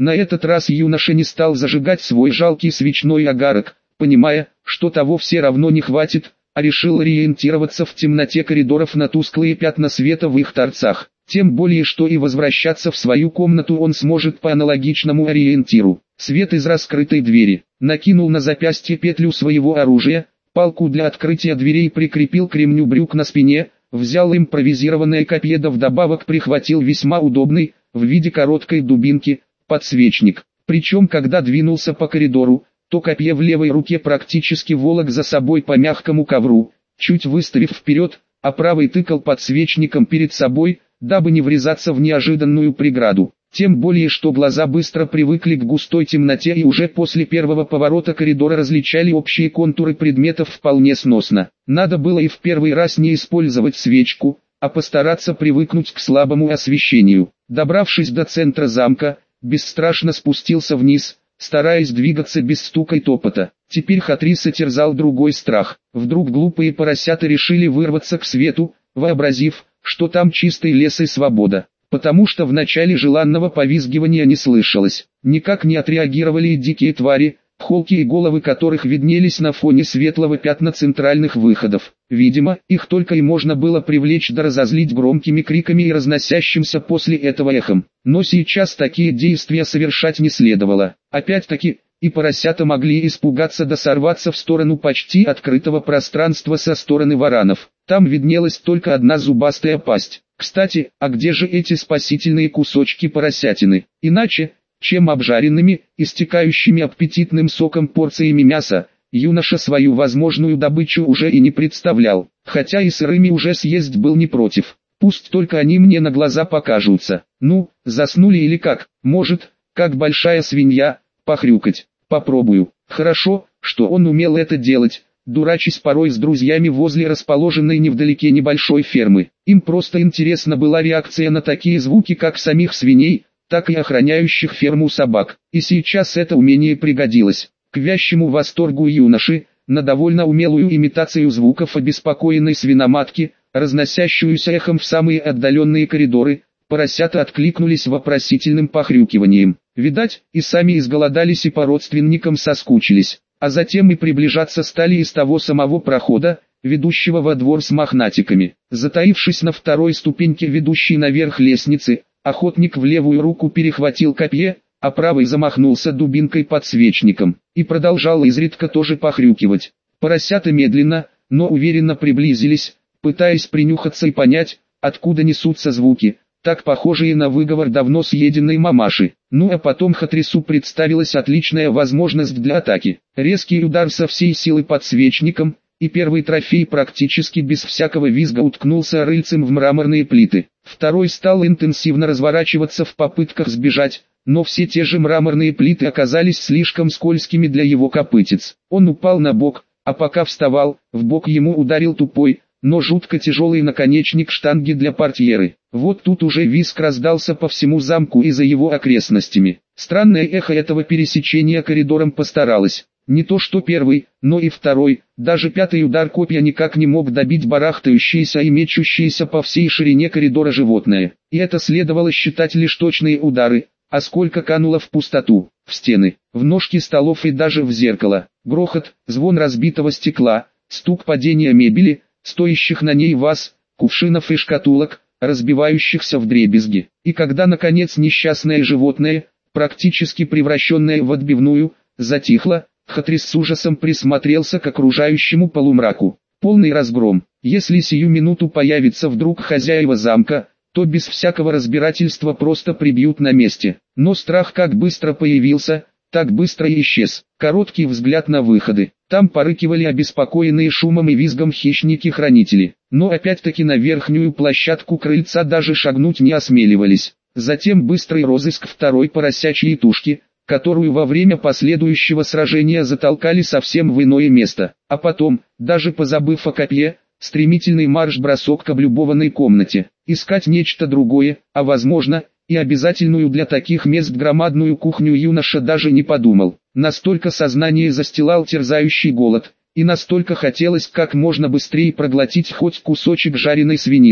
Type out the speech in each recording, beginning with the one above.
На этот раз юноша не стал зажигать свой жалкий свечной огарок, понимая, что того все равно не хватит, а решил ориентироваться в темноте коридоров на тусклые пятна света в их торцах. Тем более, что и возвращаться в свою комнату он сможет по аналогичному ориентиру. Свет из раскрытой двери. Накинул на запястье петлю своего оружия, палку для открытия дверей прикрепил к ремню брюк на спине, взял импровизированное копье, да вдобавок прихватил весьма удобный, в виде короткой дубинки, подсвечник. Причем когда двинулся по коридору, то копье в левой руке практически волок за собой по мягкому ковру, чуть выставив вперед, а правый тыкал подсвечником перед собой, дабы не врезаться в неожиданную преграду. Тем более, что глаза быстро привыкли к густой темноте и уже после первого поворота коридора различали общие контуры предметов вполне сносно. Надо было и в первый раз не использовать свечку, а постараться привыкнуть к слабому освещению. Добравшись до центра замка, бесстрашно спустился вниз, стараясь двигаться без стука и топота. Теперь Хатриса терзал другой страх. Вдруг глупые поросята решили вырваться к свету, вообразив, что там чистый лес и свобода. Потому что в начале желанного повизгивания не слышалось. Никак не отреагировали и дикие твари, холки и головы которых виднелись на фоне светлого пятна центральных выходов. Видимо, их только и можно было привлечь да разозлить громкими криками и разносящимся после этого эхом. Но сейчас такие действия совершать не следовало. Опять-таки, и поросята могли испугаться да сорваться в сторону почти открытого пространства со стороны варанов. Там виднелась только одна зубастая пасть. Кстати, а где же эти спасительные кусочки поросятины? Иначе, чем обжаренными, истекающими аппетитным соком порциями мяса, юноша свою возможную добычу уже и не представлял. Хотя и сырыми уже съесть был не против. Пусть только они мне на глаза покажутся. Ну, заснули или как? Может, как большая свинья, похрюкать. Попробую. Хорошо, что он умел это делать, дурачись порой с друзьями возле расположенной невдалеке небольшой фермы. Им просто интересна была реакция на такие звуки как самих свиней, так и охраняющих ферму собак. И сейчас это умение пригодилось. К вящему восторгу юноши, на довольно умелую имитацию звуков обеспокоенной свиноматки, разносящуюся эхом в самые отдаленные коридоры, поросята откликнулись вопросительным похрюкиванием. Видать, и сами изголодались и по родственникам соскучились, а затем и приближаться стали из того самого прохода, ведущего во двор с мохнатиками. Затаившись на второй ступеньке ведущей наверх лестницы, охотник в левую руку перехватил копье, а правой замахнулся дубинкой-подсвечником, и продолжал изредка тоже похрюкивать. Поросята медленно, но уверенно приблизились, пытаясь принюхаться и понять, откуда несутся звуки, так похожие на выговор давно съеденной мамаши. Ну а потом Хатрису представилась отличная возможность для атаки. Резкий удар со всей силы подсвечником, и первый трофей практически без всякого визга уткнулся рыльцем в мраморные плиты. Второй стал интенсивно разворачиваться в попытках сбежать, но все те же мраморные плиты оказались слишком скользкими для его копытец. Он упал на бок, а пока вставал, в бок ему ударил тупой, но жутко тяжелый наконечник штанги для портьеры. Вот тут уже визг раздался по всему замку и за его окрестностями. Странное эхо этого пересечения коридором постаралось. Не то что первый, но и второй, даже пятый удар копья никак не мог добить барахтающееся и мечущееся по всей ширине коридора животное. И это следовало считать лишь точные удары, а сколько кануло в пустоту, в стены, в ножки столов и даже в зеркало. Грохот, звон разбитого стекла, стук падения мебели, стоящих на ней ваз, кувшинов и шкатулок, разбивающихся вдребезги. И когда наконец несчастное животное, практически превращенное в отбивную, затихло, Хатрис с ужасом присмотрелся к окружающему полумраку. Полный разгром. Если сию минуту появится вдруг хозяева замка, то без всякого разбирательства просто прибьют на месте. Но страх как быстро появился, так быстро и исчез. Короткий взгляд на выходы. Там порыкивали обеспокоенные шумом и визгом хищники-хранители. Но опять-таки на верхнюю площадку крыльца даже шагнуть не осмеливались. Затем быстрый розыск второй поросячьей тушки, которую во время последующего сражения затолкали совсем в иное место. А потом, даже позабыв о копье, стремительный марш-бросок к облюбованной комнате. Искать нечто другое, а возможно, и обязательную для таких мест громадную кухню юноша даже не подумал. Настолько сознание застилал терзающий голод, и настолько хотелось как можно быстрее проглотить хоть кусочек жареной свинины.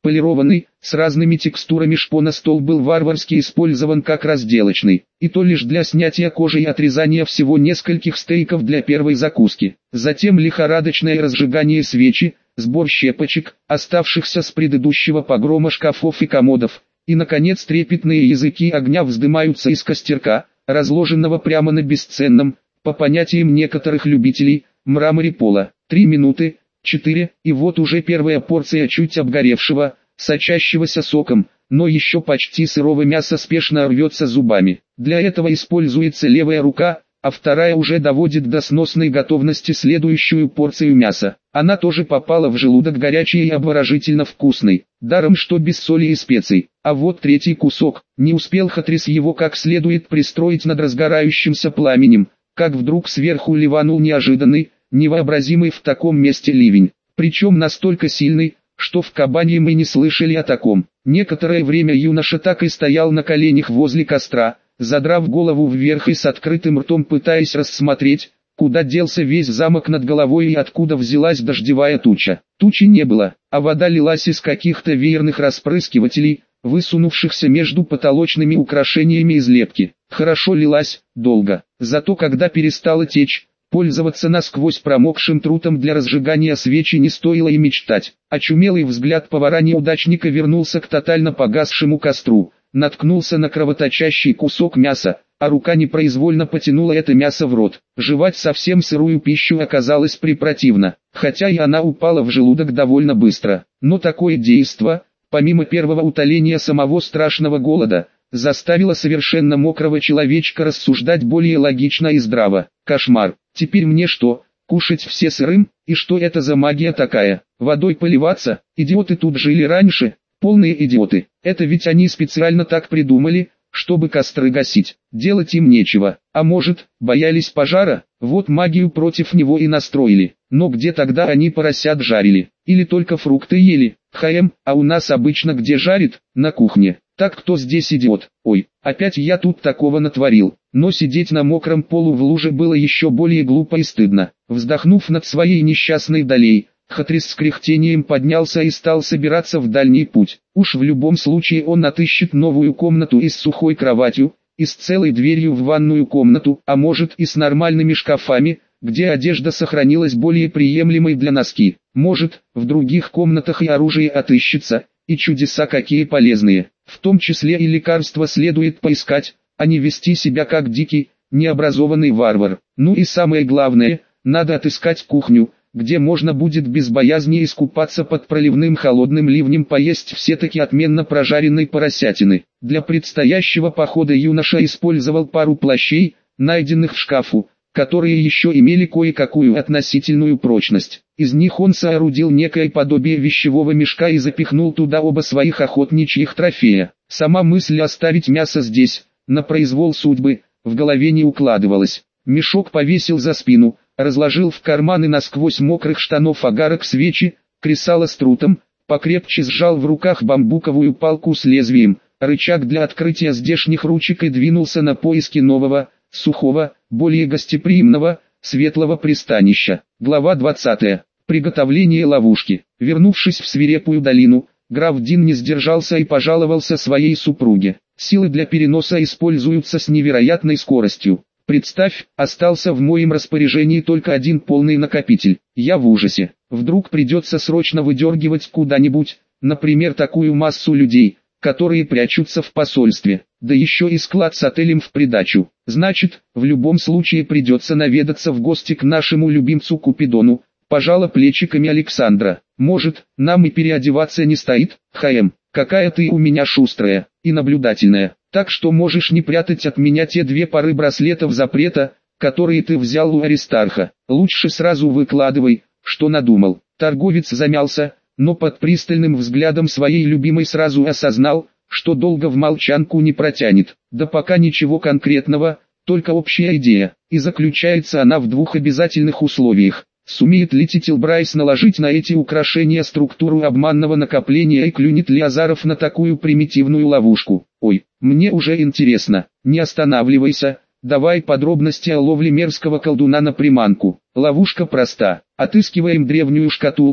Полированный, с разными текстурами шпона-стол был варварски использован как разделочный, и то лишь для снятия кожи и отрезания всего нескольких стейков для первой закуски. Затем лихорадочное разжигание свечи, сбор щепочек, оставшихся с предыдущего погрома шкафов и комодов, и наконец трепетные языки огня вздымаются из костерка, разложенного прямо на бесценном, по понятиям некоторых любителей, мраморе пола. 3 минуты, 4, и вот уже первая порция чуть обгоревшего, сочащегося соком, но еще почти сырого мяса спешно рвется зубами. Для этого используется левая рука, а вторая уже доводит до сносной готовности следующую порцию мяса. Она тоже попала в желудок горячей и обворожительно вкусной, даром что без соли и специй. А вот третий кусок, не успел Хатрис его как следует пристроить над разгорающимся пламенем, как вдруг сверху ливанул неожиданный, невообразимый в таком месте ливень, причем настолько сильный, что в Кабане мы не слышали о таком. Некоторое время юноша так и стоял на коленях возле костра, задрав голову вверх и с открытым ртом пытаясь рассмотреть, куда делся весь замок над головой и откуда взялась дождевая туча. Тучи не было, а вода лилась из каких-то веерных распрыскивателей, высунувшихся между потолочными украшениями из лепки. Хорошо лилась, долго, зато когда перестала течь, пользоваться насквозь промокшим трутом для разжигания свечи не стоило и мечтать. Очумелый взгляд повара-неудачника вернулся к тотально погасшему костру, наткнулся на кровоточащий кусок мяса, а рука непроизвольно потянула это мясо в рот. Жевать совсем сырую пищу оказалось препротивно, хотя и она упала в желудок довольно быстро. Но такое действо, помимо первого утоления самого страшного голода, заставило совершенно мокрого человечка рассуждать более логично и здраво. Кошмар. Теперь мне что, кушать все сырым? И что это за магия такая? Водой поливаться? Идиоты тут жили раньше? Полные идиоты. Это ведь они специально так придумали, чтобы костры гасить. Делать им нечего. А может, боялись пожара? Вот магию против него и настроили. Но где тогда они поросят жарили? Или только фрукты ели? А у нас обычно где жарит? На кухне. Так кто здесь идиот? Ой, опять я тут такого натворил. Но сидеть на мокром полу в луже было еще более глупо и стыдно. Вздохнув над своей несчастной долей, Хатрис с кряхтением поднялся и стал собираться в дальний путь. Уж в любом случае он отыщет новую комнату и с сухой кроватью, и с целой дверью в ванную комнату, а может и с нормальными шкафами, где одежда сохранилась более приемлемой для носки. Может, в других комнатах и оружие отыщется, и чудеса какие полезные. В том числе и лекарства следует поискать, а не вести себя как дикий, необразованный варвар. Ну и самое главное, надо отыскать кухню, где можно будет без боязни искупаться под проливным холодным ливнем, поесть все-таки отменно прожаренной поросятины. Для предстоящего похода юноша использовал пару плащей, найденных в шкафу, которые еще имели кое-какую относительную прочность. Из них он соорудил некое подобие вещевого мешка и запихнул туда оба своих охотничьих трофея. Сама мысль оставить мясо здесь, на произвол судьбы, в голове не укладывалась. Мешок повесил за спину, разложил в карманы насквозь мокрых штанов огарок свечи, кресало с трутом, покрепче сжал в руках бамбуковую палку с лезвием, рычаг для открытия здешних ручек и двинулся на поиски нового, сухого, более гостеприимного, светлого пристанища. Глава 20. Приготовление ловушки. Вернувшись в свирепую долину, граф Дин не сдержался и пожаловался своей супруге. Силы для переноса используются с невероятной скоростью. Представь, остался в моем распоряжении только один полный накопитель. Я в ужасе. Вдруг придется срочно выдергивать куда-нибудь, например, такую массу людей, которые прячутся в посольстве, да еще и склад с отелем в придачу. Значит, в любом случае придется наведаться в гости к нашему любимцу Купидону. Пожала плечиками Александра. Может, нам и переодеваться не стоит? Какая ты у меня шустрая и наблюдательная. Так что можешь не прятать от меня те 2 пары браслетов запрета, которые ты взял у Аристарха. Лучше сразу выкладывай, что надумал. Торговец замялся, но под пристальным взглядом своей любимой сразу осознал, что долго в молчанку не протянет. Да пока ничего конкретного, только общая идея. И заключается она в 2 обязательных условиях. Сумеет ли Титил Брайс наложить на эти украшения структуру обманного накопления и клюнет ли Азаров на такую примитивную ловушку? Ой, мне уже интересно. Не останавливайся, давай подробности о ловле мерзкого колдуна на приманку. Ловушка проста. Отыскиваем древнюю шкатулку,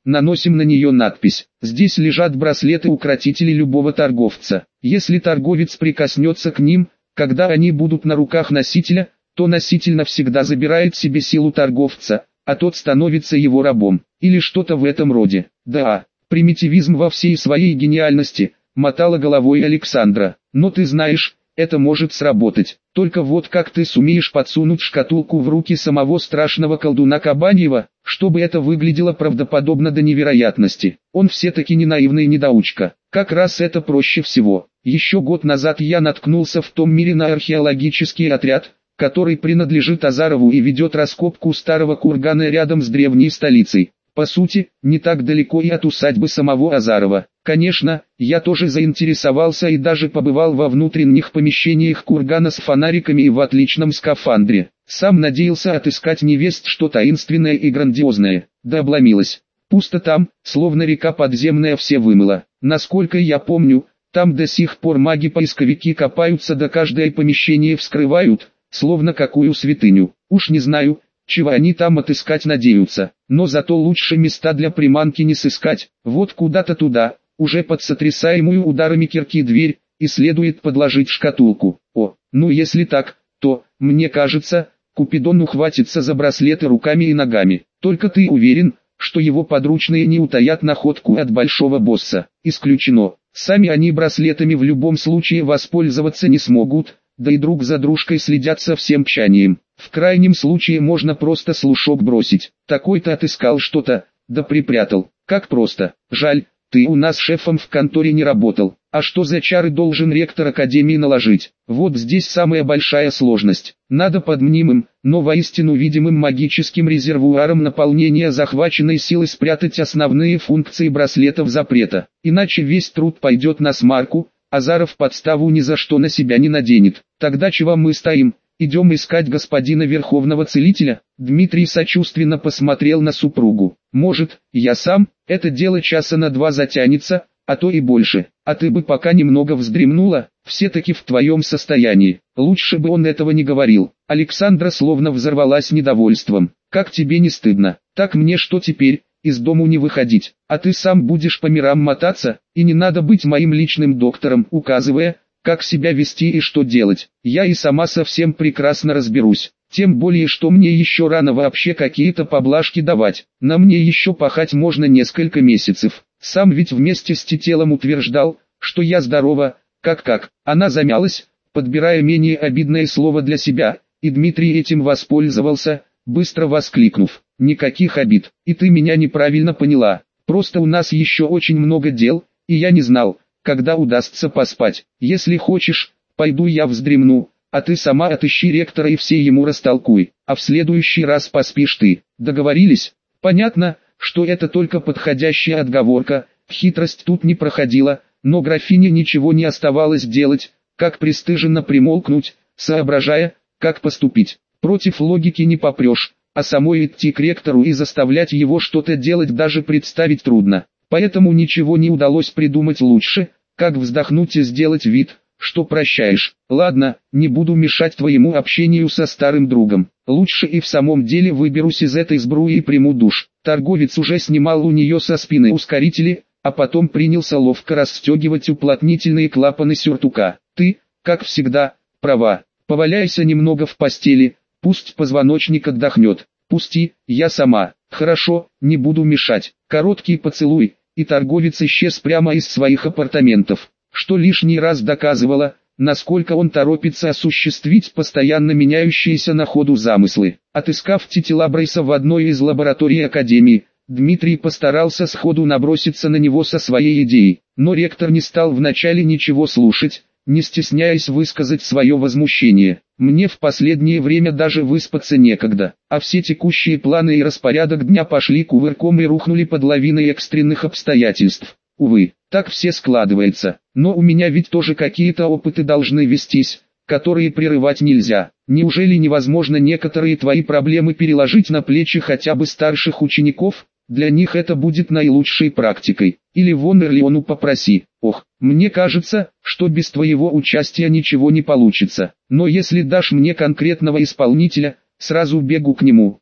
наносим на нее надпись. Здесь лежат браслеты-укротители любого торговца. Если торговец прикоснется к ним, когда они будут на руках носителя, то носитель навсегда забирает себе силу торговца, а тот становится его рабом, или что-то в этом роде. Да, примитивизм во всей своей гениальности, мотала головой Александра. Но ты знаешь, это может сработать. Только вот как ты сумеешь подсунуть шкатулку в руки самого страшного колдуна Кабаньева, чтобы это выглядело правдоподобно до невероятности. Он все-таки не наивный недоучка. Как раз это проще всего. Еще год назад я наткнулся в том мире на археологический отряд, который принадлежит Азарову и ведет раскопку старого кургана рядом с древней столицей. По сути, не так далеко и от усадьбы самого Азарова. Конечно, я тоже заинтересовался и даже побывал во внутренних помещениях кургана с фонариками и в отличном скафандре. Сам надеялся отыскать невест что таинственное и грандиозное, да обломилось. Пусто там, словно река подземная все вымыла. Насколько я помню, там до сих пор маги-поисковики копаются да каждое помещение вскрывают, словно какую святыню. Уж не знаю, чего они там отыскать надеются, но зато лучше места для приманки не сыскать. Вот куда-то туда, уже под сотрясаемую ударами кирки дверь, и следует подложить шкатулку. О, ну если так, то, мне кажется, Купидон ухватится за браслеты руками и ногами. Только ты уверен, что его подручные не утаят находку от большого босса? Исключено. Сами они браслетами в любом случае воспользоваться не смогут, да и друг за дружкой следят со всем тщанием. В крайнем случае можно просто слушок бросить. Такой-то отыскал что-то, да припрятал. Как просто. Жаль, ты у нас шефом в конторе не работал. А что за чары должен ректор академии наложить? Вот здесь самая большая сложность. Надо под мнимым, но воистину видимым магическим резервуаром наполнения захваченной силы спрятать основные функции браслетов запрета. Иначе весь труд пойдет на смарку, Азаров подставу ни за что на себя не наденет. Тогда чего мы стоим? Идем искать господина Верховного Целителя. Дмитрий сочувственно посмотрел на супругу. Может, я сам? Это дело часа на 2 затянется, а то и больше. А ты бы пока немного вздремнула, все-таки в твоем состоянии. Лучше бы он этого не говорил. Александра словно взорвалась недовольством. Как тебе не стыдно? Так мне что теперь? Из дому не выходить, а ты сам будешь по мирам мотаться, и не надо быть моим личным доктором, указывая, как себя вести и что делать. Я и сама совсем прекрасно разберусь. Тем более, что мне еще рано вообще какие-то поблажки давать. На мне еще пахать можно несколько месяцев. Сам ведь вместе с Тетелом утверждал, что я здорова. Как? Она замялась, подбирая менее обидное слово для себя, и Дмитрий этим воспользовался, быстро воскликнув: «Никаких обид, и ты меня неправильно поняла. Просто у нас еще очень много дел, и я не знал, когда удастся поспать. Если хочешь, пойду я вздремну, а ты сама отыщи ректора и все ему растолкуй, а в следующий раз поспишь ты. Договорились?» Понятно, что это только подходящая отговорка, хитрость тут не проходила, но графине ничего не оставалось делать, как пристыженно примолкнуть, соображая, как поступить. Против логики не попрешь, а самой идти к ректору и заставлять его что-то делать даже представить трудно. Поэтому ничего не удалось придумать лучше, как вздохнуть и сделать вид, что прощаешь. Ладно, не буду мешать твоему общению со старым другом. Лучше и в самом деле выберусь из этой сбруи и приму душ. Торговец уже снимал у нее со спины ускорители, а потом принялся ловко расстегивать уплотнительные клапаны сюртука. Ты, как всегда, права. Поваляйся немного в постели, пусть позвоночник отдохнет. Пусти, я сама. Хорошо, не буду мешать. Короткий поцелуй, и торговец исчез прямо из своих апартаментов, что лишний раз доказывало, насколько он торопится осуществить постоянно меняющиеся на ходу замыслы. Отыскав Тетела Брейса в одной из лабораторий Академии, Дмитрий постарался сходу наброситься на него со своей идеей, но ректор не стал вначале ничего слушать, не стесняясь высказать свое возмущение. «Мне в последнее время даже выспаться некогда, а все текущие планы и распорядок дня пошли кувырком и рухнули под лавиной экстренных обстоятельств. Увы, так все складывается, но у меня ведь тоже какие-то опыты должны вестись, которые прерывать нельзя. Неужели невозможно некоторые твои проблемы переложить на плечи хотя бы старших учеников? Для них это будет наилучшей практикой. Или вон Эрлеону попроси. Ох, мне кажется, что без твоего участия ничего не получится. Но если дашь мне конкретного исполнителя, сразу бегу к нему.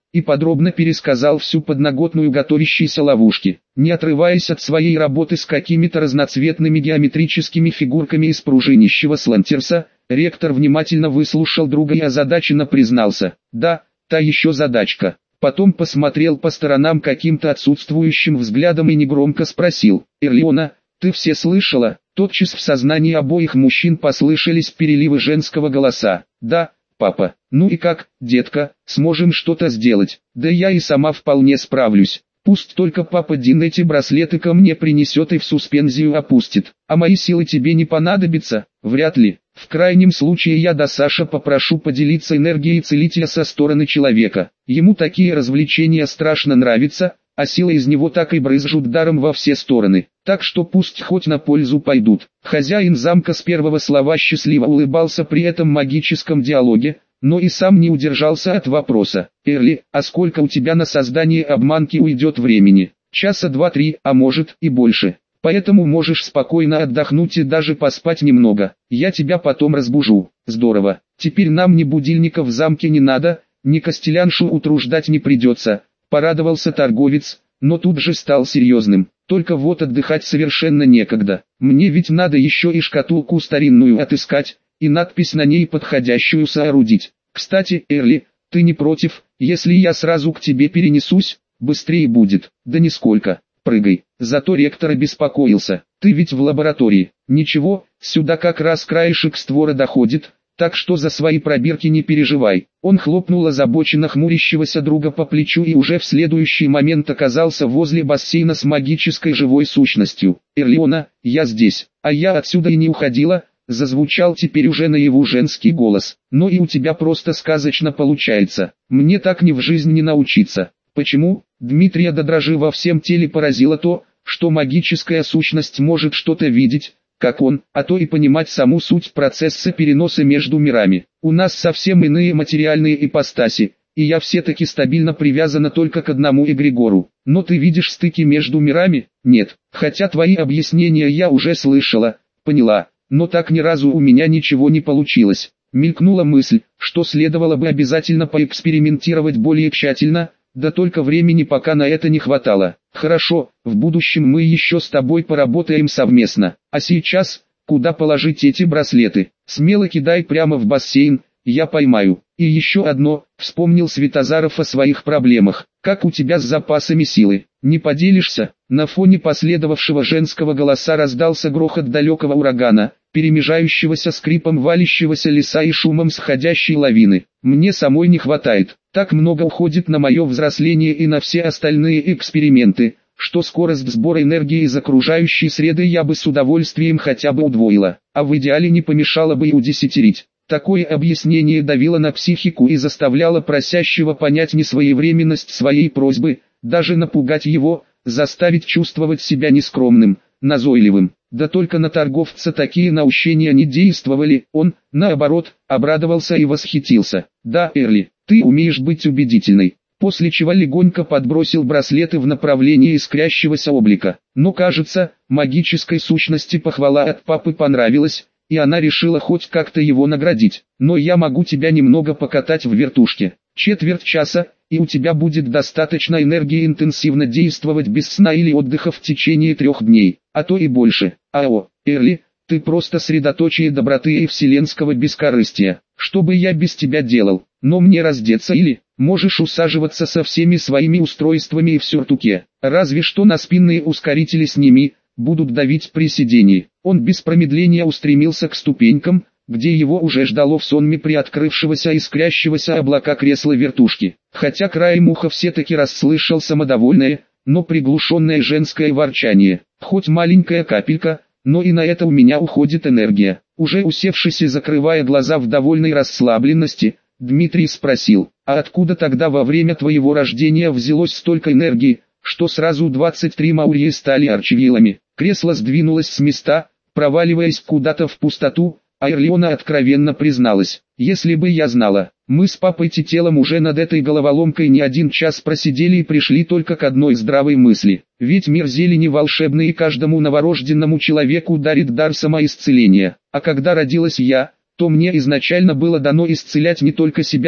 и подробно пересказал всю подноготную готовящейся ловушки. Не отрываясь от своей работы с какими-то разноцветными геометрическими фигурками из пружинищего слантерса, ректор внимательно выслушал друга и озадаченно признался: «Да, та еще задачка». Потом посмотрел по сторонам каким-то отсутствующим взглядом и негромко спросил: «Эрлиона, ты все слышала?» Тотчас в сознании обоих мужчин послышались переливы женского голоса. «Да, папа». «Ну и как, детка, сможем что-то сделать?» «Да я и сама вполне справлюсь. Пусть только папа Дин эти браслеты ко мне принесет и в суспензию опустит. А мои силы тебе не понадобятся?» «Вряд ли. В крайнем случае я до Саша попрошу поделиться энергией целителя со стороны человека. Ему такие развлечения страшно нравятся, а силы из него так и брызжут даром во все стороны. Так что пусть хоть на пользу пойдут». Хозяин замка с первого слова счастливо улыбался при этом магическом диалоге, но и сам не удержался от вопроса: «Эрли, а сколько у тебя на создание обманки уйдет времени?» «Часа 2-3, а может и больше. Поэтому можешь спокойно отдохнуть и даже поспать немного. Я тебя потом разбужу». «Здорово. Теперь нам ни будильника в замке не надо, ни костеляншу утруждать не придется», — порадовался торговец, но тут же стал серьезным. «Только вот отдыхать совершенно некогда. Мне ведь надо еще и шкатулку старинную отыскать, и надпись на ней подходящую соорудить. Кстати, Эрли, ты не против, если я сразу к тебе перенесусь? Быстрее будет». «Да нисколько. Прыгай». Зато ректор обеспокоился. «Ты ведь в лаборатории». «Ничего, сюда как раз краешек створа доходит, так что за свои пробирки не переживай». Он хлопнул озабоченно хмурящегося друга по плечу и уже в следующий момент оказался возле бассейна с магической живой сущностью. «Эрлиона, я здесь, а я отсюда и не уходила», — зазвучал теперь уже наяву женский голос. «Но и у тебя просто сказочно получается. Мне так ни в жизнь не научиться». «Почему?» Дмитрия до дрожи во всем теле поразило то, что магическая сущность может что-то видеть, как он, а то и понимать саму суть процесса переноса между мирами. «У нас совсем иные материальные ипостаси, и я все-таки стабильно привязана только к одному эгрегору. Но ты видишь стыки между мирами?» «Нет, хотя твои объяснения я уже слышала, поняла, но так ни разу у меня ничего не получилось». Мелькнула мысль, что следовало бы обязательно поэкспериментировать более тщательно, да только времени пока на это не хватало. «Хорошо, в будущем мы еще с тобой поработаем совместно. А сейчас, куда положить эти браслеты? Смело кидай прямо в бассейн, я поймаю». «И еще одно», — вспомнил Светозаров о своих проблемах. «Как у тебя с запасами силы? Не поделишься?» На фоне последовавшего женского голоса раздался грохот далекого урагана, перемежающегося скрипом валящегося леса и шумом сходящей лавины. «Мне самой не хватает. Так много уходит на мое взросление и на все остальные эксперименты, что скорость сбора энергии из окружающей среды я бы с удовольствием хотя бы удвоила, а в идеале не помешало бы и удесятерить». Такое объяснение давило на психику и заставляло просящего понять несвоевременность своей просьбы, даже напугать его, заставить чувствовать себя нескромным, назойливым. Да только на торговца такие наущения не действовали, он, наоборот, обрадовался и восхитился. «Да, Эрли, ты умеешь быть убедительной», после чего легонько подбросил браслеты в направлении искрящегося облика. Но кажется, магической сущности похвала от папы понравилась, и она решила хоть как-то его наградить. «Но я могу тебя немного покатать в вертушке. Четверть часа, и у тебя будет достаточно энергии интенсивно действовать без сна или отдыха в течение 3 дней, а то и больше». «Ао, Эрли, ты просто средоточие доброты и вселенского бескорыстия. Что бы я без тебя делал? Но мне раздеться или...» «Можешь усаживаться со всеми своими устройствами и в сюртуке. Разве что на спинные ускорители сними, будут давить при сидении». Он без промедления устремился к ступенькам, где его уже ждало в сонме приоткрывшегося искрящегося облака кресла вертушки. Хотя краем уха все-таки расслышал самодовольное, но приглушенное женское ворчание. «Хоть маленькая капелька, но и на это у меня уходит энергия». Уже усевшись и закрывая глаза в довольной расслабленности, Дмитрий спросил: «А откуда тогда во время твоего рождения взялось столько энергии, что сразу 23 маурии стали арчевилами?» Кресло сдвинулось с места, проваливаясь куда-то в пустоту, а Эрлиона откровенно призналась: «Если бы я знала, мы с папой Тителом уже над этой головоломкой не 1 час просидели и пришли только к одной здравой мысли. Ведь мир зелени волшебный и каждому новорожденному человеку дарит дар самоисцеления. А когда родилась я, то мне изначально было дано исцелять не только себя,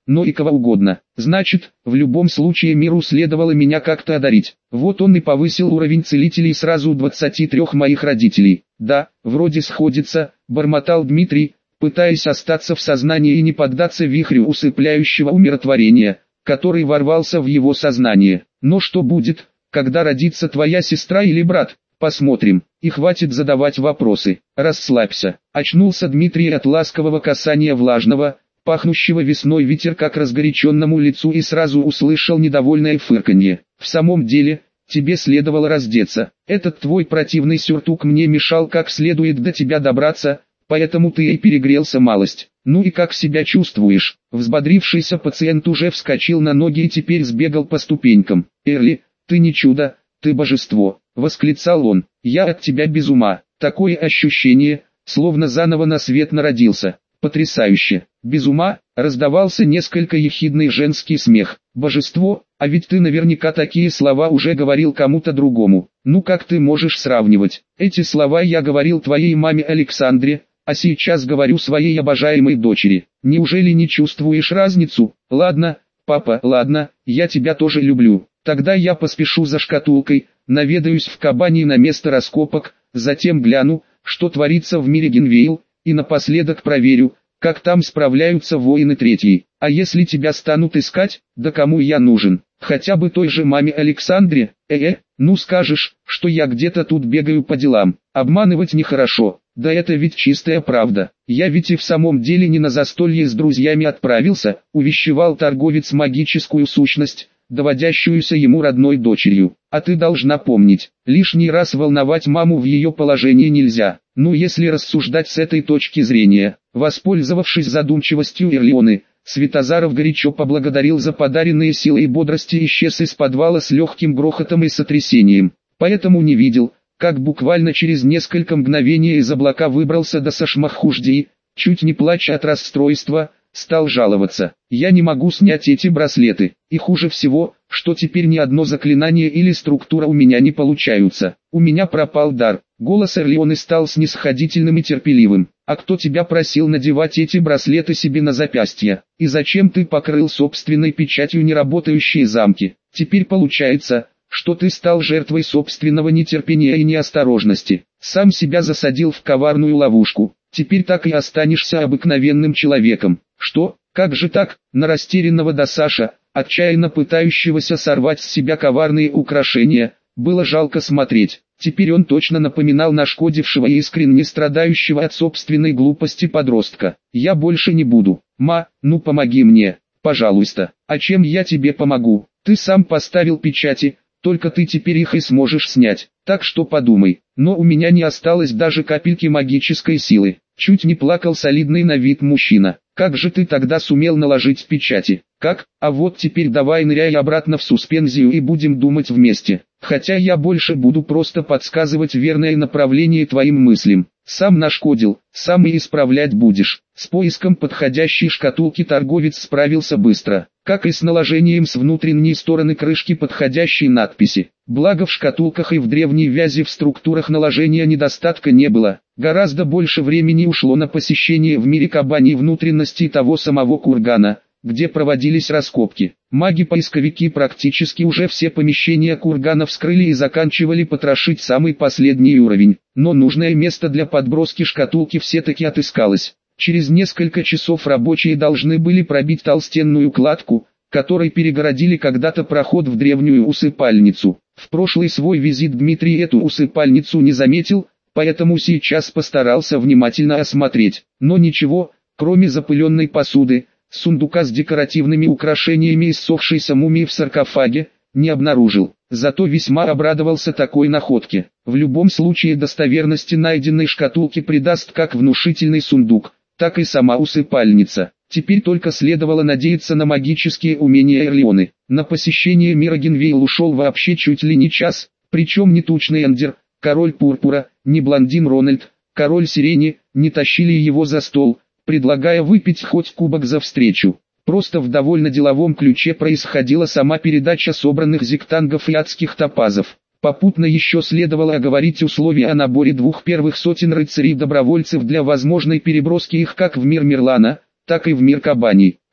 но и кого угодно. Значит, в любом случае миру следовало меня как-то одарить. Вот он и повысил уровень целителей сразу у 23 моих родителей. Да, вроде сходится, бормотал Дмитрий, пытаясь остаться в сознании и не поддаться вихрю усыпляющего умиротворения, который ворвался в его сознание. Но что будет, когда родится твоя сестра или брат? Посмотрим, и хватит задавать вопросы. Расслабься. Очнулся Дмитрий от ласкового касания влажного, пахнущего весной ветерка к разгоряченному лицу и сразу услышал недовольное фырканье. В самом деле, тебе следовало раздеться. Этот твой противный сюртук мне мешал как следует до тебя добраться, поэтому ты и перегрелся малость. Ну и как себя чувствуешь? Взбодрившийся пациент уже вскочил на ноги и теперь сбегал по ступенькам. Эрли, ты не чудо, ты божество, восклицал он. Я от тебя без ума. Такое ощущение, словно заново на свет народился. Потрясающе. Без ума, раздавался несколько ехидный женский смех. Божество, а ведь ты наверняка такие слова уже говорил кому-то другому. Ну как ты можешь сравнивать? Эти слова я говорил твоей маме Александре, а сейчас говорю своей обожаемой дочери. Неужели не чувствуешь разницу? Ладно, папа, ладно, я тебя тоже люблю. Тогда я поспешу за шкатулкой, наведаюсь в Кабани на место раскопок, затем гляну, что творится в мире Генвейл, и напоследок проверю, как там справляются воины третьей. А если тебя станут искать, да кому я нужен? Хотя бы той же маме Александре? Ну скажешь, что я где-то тут бегаю по делам. Обманывать нехорошо. Да это ведь чистая правда. Я ведь и в самом деле не на застолье с друзьями отправился, увещевал торговец магическую сущность, доводящуюся ему родной дочерью. А ты должна помнить, лишний раз волновать маму в ее положении нельзя. Ну если рассуждать с этой точки зрения, воспользовавшись задумчивостью Эрлионы, Светозаров горячо поблагодарил за подаренные силы и бодрости и исчез из подвала с легким грохотом и сотрясением. Поэтому не видел, как буквально через несколько мгновений из облака выбрался до Сашмаххуждии, чуть не плача от расстройства, стал жаловаться. Я не могу снять эти браслеты, и хуже всего, что теперь ни одно заклинание или структура у меня не получаются. У меня пропал дар. Голос Эрлионы стал снисходительным и терпеливым. А кто тебя просил надевать эти браслеты себе на запястье? И зачем ты покрыл собственной печатью неработающие замки? Теперь получается, что ты стал жертвой собственного нетерпения и неосторожности. Сам себя засадил в коварную ловушку. Теперь так и останешься обыкновенным человеком. Что? Как же так? На растерянного Досаша, отчаянно пытающегося сорвать с себя коварные украшения, было жалко смотреть. Теперь он точно напоминал нашкодившего и искренне страдающего от собственной глупости подростка. Я больше не буду. Ма, ну помоги мне, пожалуйста. А чем я тебе помогу? Ты сам поставил печати, только ты теперь их и сможешь снять. Так что подумай. Но у меня не осталось даже капельки магической силы. Чуть не плакал солидный на вид мужчина. Как же ты тогда сумел наложить печати? Как? А вот теперь давай ныряй обратно в суспензию и будем думать вместе. Хотя я больше буду просто подсказывать верное направление твоим мыслям. Сам нашкодил, сам и исправлять будешь. С поиском подходящей шкатулки торговец справился быстро, как и с наложением с внутренней стороны крышки подходящей надписи. Благо в шкатулках и в древней вязи в структурах наложения недостатка не было. Гораздо больше времени ушло на посещение в мире Кабани внутренностей того самого кургана, где проводились раскопки. Маги-поисковики практически уже все помещения кургана вскрыли и заканчивали потрошить самый последний уровень, но нужное место для подброски шкатулки все-таки отыскалось. Через несколько часов рабочие должны были пробить толстенную кладку, которой перегородили когда-то проход в древнюю усыпальницу. В прошлый свой визит Дмитрий эту усыпальницу не заметил, поэтому сейчас постарался внимательно осмотреть, но ничего, кроме запыленной посуды, сундука с декоративными украшениями и ссохшейся мумии в саркофаге, не обнаружил. Зато весьма обрадовался такой находке. В любом случае достоверности найденной шкатулки придаст как внушительный сундук, так и сама усыпальница. Теперь только следовало надеяться на магические умения Эрлионы. На посещение мира Генвейл ушел вообще чуть ли не час, причем ни тучный Эндер, король Пурпура, ни блондин Рональд, король Сирени, не тащили его за стол, предлагая выпить хоть кубок за встречу. Просто в довольно деловом ключе происходила сама передача собранных зиктангов и адских топазов. Попутно еще следовало оговорить условия о наборе 2 первых сотен рыцарей-добровольцев для возможной переброски их как в мир Мирлана, так и в мир Кабани.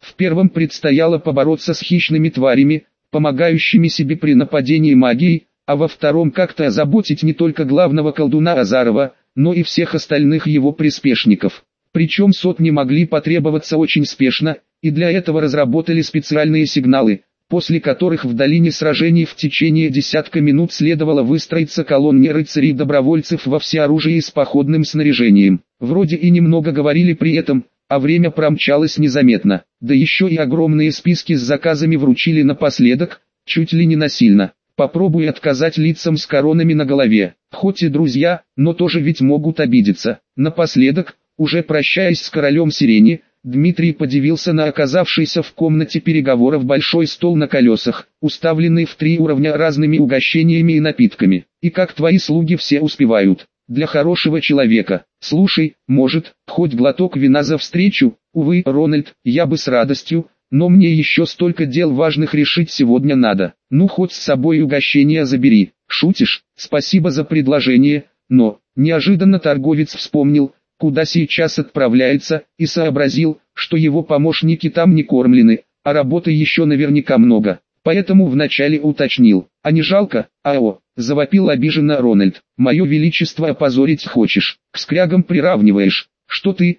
В первом предстояло побороться с хищными тварями, помогающими себе при нападении магией, а во втором как-то озаботить не только главного колдуна Азарова, но и всех остальных его приспешников. Причем сотни могли потребоваться очень спешно, и для этого разработали специальные сигналы, после которых в долине сражений в течение десятка минут следовало выстроиться колонне рыцарей-добровольцев во всеоружии с походным снаряжением. Вроде и немного говорили при этом, а время промчалось незаметно. Да еще и огромные списки с заказами вручили напоследок, чуть ли не насильно. Попробуй отказать лицам с коронами на голове. Хоть и друзья, но тоже ведь могут обидеться. Напоследок, уже прощаясь с королем Сирени, Дмитрий подивился на оказавшийся в комнате переговоров большой стол на колесах, уставленный в 3 уровня разными угощениями и напитками. И как твои слуги все успевают. Для хорошего человека. Слушай, может, хоть глоток вина за встречу? Увы, Рональд, я бы с радостью, но мне еще столько дел важных решить сегодня надо. Ну хоть с собой угощение забери. Шутишь? Спасибо за предложение, но... Неожиданно торговец вспомнил, куда сейчас отправляется, и сообразил, что его помощники там не кормлены, а работы еще наверняка много. Поэтому вначале уточнил: а не жалко? Ао, завопил обиженно Рональд. Мое величество опозорить хочешь, к скрягам приравниваешь. Что ты?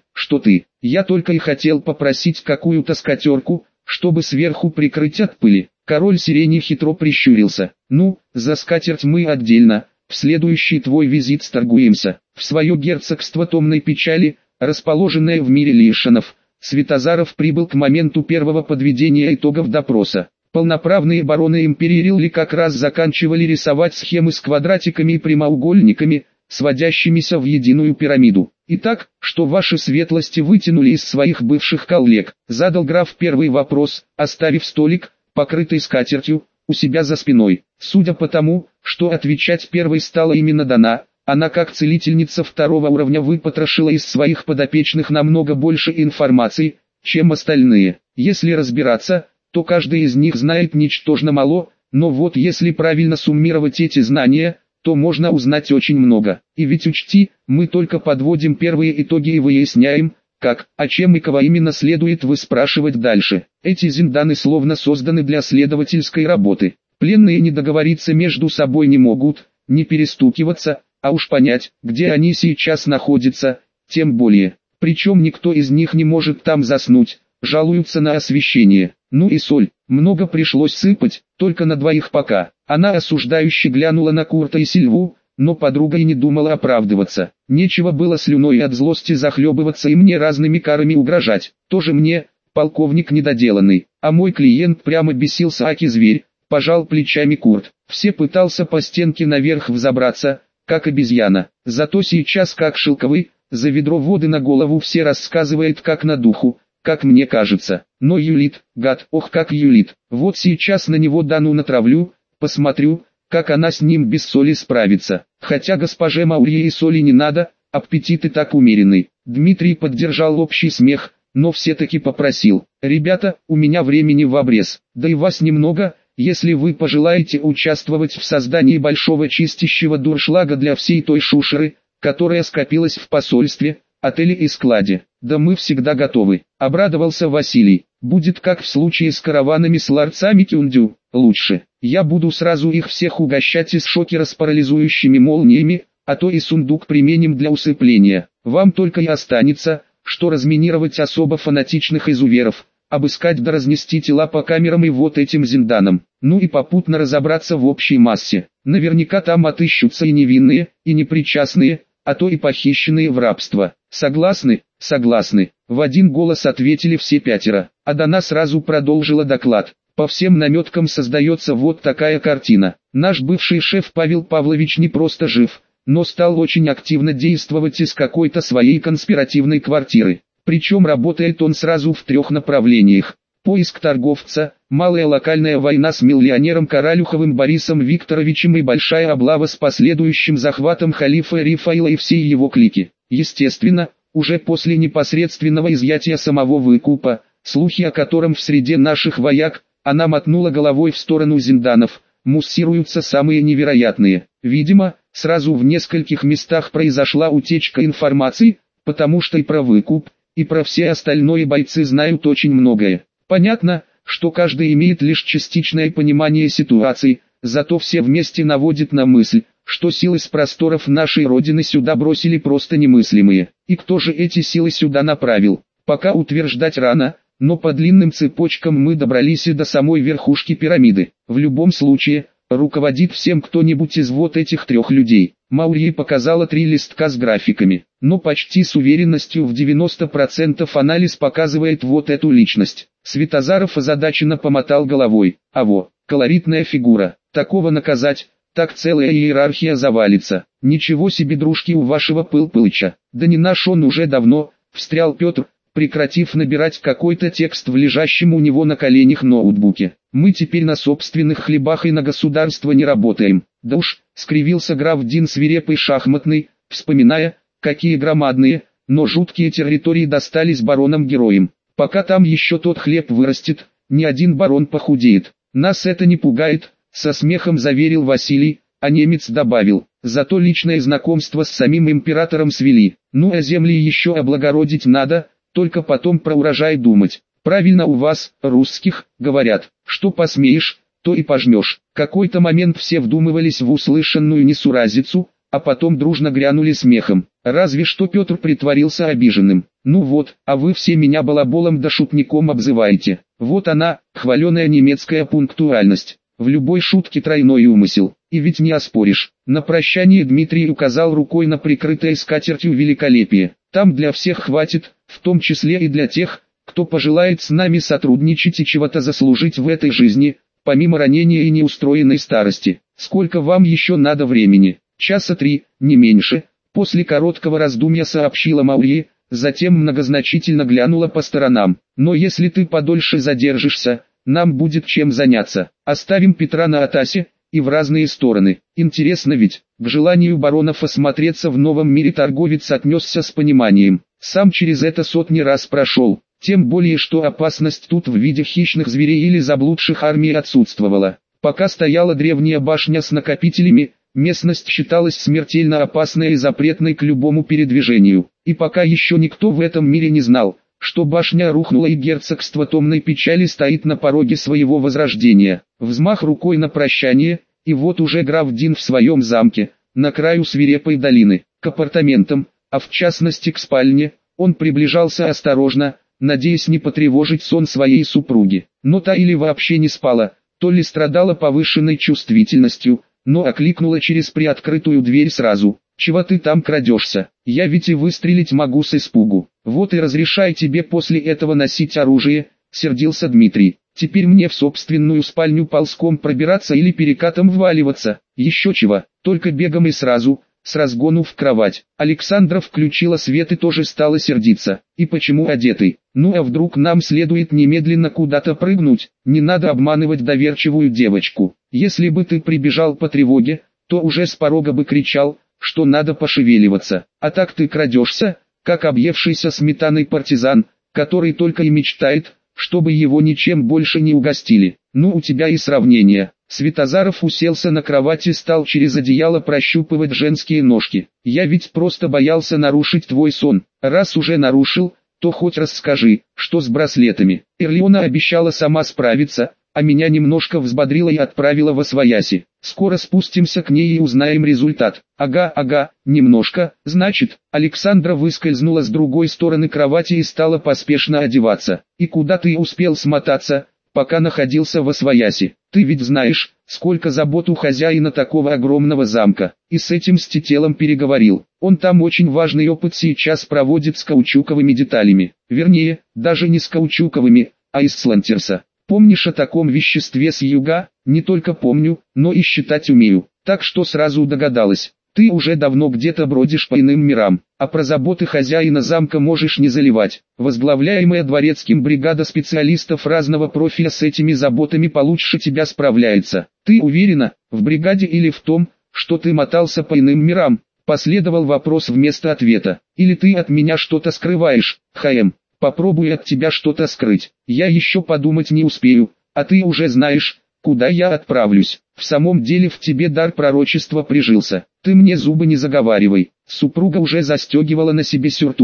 Я только и хотел попросить какую-то скатерку, чтобы сверху прикрыть от пыли. Король Сирени хитро прищурился. Ну, за скатерть мы отдельно, в следующий твой визит сторгуемся. В свое герцогство томной печали, расположенное в мире Лишанов, Святозаров прибыл к моменту первого подведения итогов допроса. Полноправные бароны империи Рилли как раз заканчивали рисовать схемы с квадратиками и прямоугольниками, сводящимися в единую пирамиду. «Итак, что ваши светлости вытянули из своих бывших коллег?» — задал граф первый вопрос, оставив столик, покрытый скатертью, у себя за спиной. Судя по тому, что отвечать первой стала именно Дана, она как целительница 2-го уровня выпотрошила из своих подопечных намного больше информации, чем остальные. Если разбираться, то каждый из них знает ничтожно мало, но вот если правильно суммировать эти знания, то можно узнать очень много. И ведь учти, мы только подводим первые итоги и выясняем, как, о чем и кого именно следует выспрашивать дальше. Эти зинданы словно созданы для следовательской работы. Пленные не договориться между собой не могут, не перестукиваться, а уж понять, где они сейчас находятся, тем более. Причем никто из них не может там заснуть, жалуются на освещение. Ну и соль, много пришлось сыпать, только на 2 пока. Она осуждающе глянула на Курта и Сильву, но подруга и не думала оправдываться. Нечего было слюной от злости захлебываться и мне разными карами угрожать. Тоже мне, полковник недоделанный, а мой клиент прямо бесился аки зверь, пожал плечами Курт. Все пытался по стенке наверх взобраться, как обезьяна. Зато сейчас как шелковый, за ведро воды на голову все рассказывает как на духу, как мне кажется. Но юлит, гад, ох как юлит. Вот сейчас на него Дану натравлю, посмотрю, как она с ним без соли справится. Хотя госпоже Маурье и соли не надо, аппетит и так умеренный. Дмитрий поддержал общий смех, но все-таки попросил: ребята, у меня времени в обрез, да и вас немного, если вы пожелаете участвовать в создании большого чистящего дуршлага для всей той шушеры, которая скопилась в посольстве, отеле и складе. Да мы всегда готовы, обрадовался Василий. Будет как в случае с караванами с ларцами Кюндю, лучше. Я буду сразу их всех угощать из шокера с парализующими молниями, а то и сундук применим для усыпления. Вам только и останется, что разминировать особо фанатичных изуверов, обыскать да разнести тела по камерам и вот этим зинданам. Ну и попутно разобраться в общей массе. Наверняка там отыщутся и невинные, и непричастные, а то и похищенные в рабство. Согласны? Согласны. В один голос ответили все 5. А Дана сразу продолжила доклад. По всем наметкам создается вот такая картина. Наш бывший шеф Павел Павлович не просто жив, но стал очень активно действовать из какой-то своей конспиративной квартиры. Причем работает он сразу в 3 направлениях. Поиск торговца, малая локальная война с миллионером Каралюховым Борисом Викторовичем и большая облава с последующим захватом халифа Рифаила и всей его клики. Естественно, уже после непосредственного изъятия самого выкупа, слухи о котором в среде наших вояк, она мотнула головой в сторону зинданов, муссируются самые невероятные. Видимо, сразу в нескольких местах произошла утечка информации, потому что и про выкуп, и про все остальное бойцы знают очень многое. Понятно, что каждый имеет лишь частичное понимание ситуации, зато все вместе наводят на мысль, что силы с просторов нашей Родины сюда бросили просто немыслимые. И кто же эти силы сюда направил? Пока утверждать рано, но по длинным цепочкам мы добрались и до самой верхушки пирамиды. В любом случае, руководит всем кто-нибудь из вот этих трех людей. Маурье показала 3 листка с графиками, но почти с уверенностью в 90% анализ показывает вот эту личность. Светозаров озадаченно помотал головой. Аво, колоритная фигура, такого наказать, так целая иерархия завалится. Ничего себе, дружки, у вашего Пыл-Пылыча. Да не наш он уже давно, встрял Петр, прекратив набирать какой-то текст в лежащем у него на коленях ноутбуке. Мы теперь на собственных хлебах и на государство не работаем. Да уж, скривился граф Дин свирепый шахматный, вспоминая, какие громадные, но жуткие территории достались баронам-героям. Пока там еще тот хлеб вырастет, ни один барон похудеет. Нас это не пугает, со смехом заверил Василий, а немец добавил, зато личное знакомство с самим императором свели. Ну а земли еще облагородить надо, только потом про урожай думать. Правильно у вас, русских, говорят, что посмеешь, то и пожмешь. Какой-то момент все вдумывались в услышанную несуразицу, а потом дружно грянули смехом. Разве что Петр притворился обиженным. Ну вот, а вы все меня балаболом да шутником обзываете. Вот она, хваленая немецкая пунктуальность. В любой шутке тройной умысел. И ведь не оспоришь. На прощание Дмитрий указал рукой на прикрытое скатертью великолепие. Там для всех хватит, в том числе и для тех, кто пожелает с нами сотрудничать и чего-то заслужить в этой жизни, помимо ранения и неустроенной старости. Сколько вам еще надо времени? Часа 3, не меньше. После короткого раздумья сообщила Маурье, затем многозначительно глянула по сторонам. Но если ты подольше задержишься, нам будет чем заняться. Оставим Петра на Атасе, и в разные стороны. Интересно ведь, к желанию баронов осмотреться в новом мире торговец отнесся с пониманием. Сам через это сотни раз прошел. Тем более, что опасность тут в виде хищных зверей или заблудших армий отсутствовала. Пока стояла древняя башня с накопителями, местность считалась смертельно опасной и запретной к любому передвижению. И пока еще никто в этом мире не знал, что башня рухнула и герцогство томной печали стоит на пороге своего возрождения. Взмах рукой на прощание, и вот уже граф Дин в своем замке, на краю свирепой долины, к апартаментам, а в частности к спальне, он приближался осторожно, надеясь не потревожить сон своей супруги. Но та или вообще не спала, то ли страдала повышенной чувствительностью, но окликнула через приоткрытую дверь сразу. «Чего ты там крадешься? Я ведь и выстрелить могу с испугу. Вот и разрешай тебе после этого носить оружие», — сердился Дмитрий. «Теперь мне в собственную спальню ползком пробираться или перекатом вваливаться? Еще чего, только бегом и сразу, с разгону в кровать». Александра включила свет и тоже стала сердиться. «И почему одетый? Ну а вдруг нам следует немедленно куда-то прыгнуть? Не надо обманывать доверчивую девочку. Если бы ты прибежал по тревоге, то уже с порога бы кричал, что надо пошевеливаться. А так ты крадешься, как объевшийся сметаной партизан, который только и мечтает, чтобы его ничем больше не угостили. Ну у тебя и сравнение». Светозаров уселся на кровати и стал через одеяло прощупывать женские ножки. «Я ведь просто боялся нарушить твой сон. Раз уже нарушил, то хоть расскажи, что с браслетами». Эрлиона обещала сама справиться, а меня немножко взбодрила и отправила восвояси. Скоро спустимся к ней и узнаем результат. Ага, немножко, значит. Александра выскользнула с другой стороны кровати и стала поспешно одеваться. И куда ты успел смотаться, пока находился восвояси? Ты ведь знаешь, сколько забот у хозяина такого огромного замка. И с этим стителом переговорил. Он там очень важный опыт сейчас проводит с каучуковыми деталями. Вернее, даже не с каучуковыми, а из слантерса. Помнишь о таком веществе с юга? Не только помню, но и считать умею. Так что сразу догадалась. Ты уже давно где-то бродишь по иным мирам, а про заботы хозяина замка можешь не заливать. Возглавляемая дворецким бригада специалистов разного профиля с этими заботами получше тебя справляется. Ты уверена, в бригаде или в том, что ты мотался по иным мирам? Последовал вопрос вместо ответа. Или ты от меня что-то скрываешь, ХМ? Попробуй от тебя что-то скрыть. Я еще подумать не успею, а ты уже знаешь, куда я отправлюсь. В самом деле в тебе дар пророчества прижился. Ты мне зубы не заговаривай. Супруга уже застегивала на себе сюртук.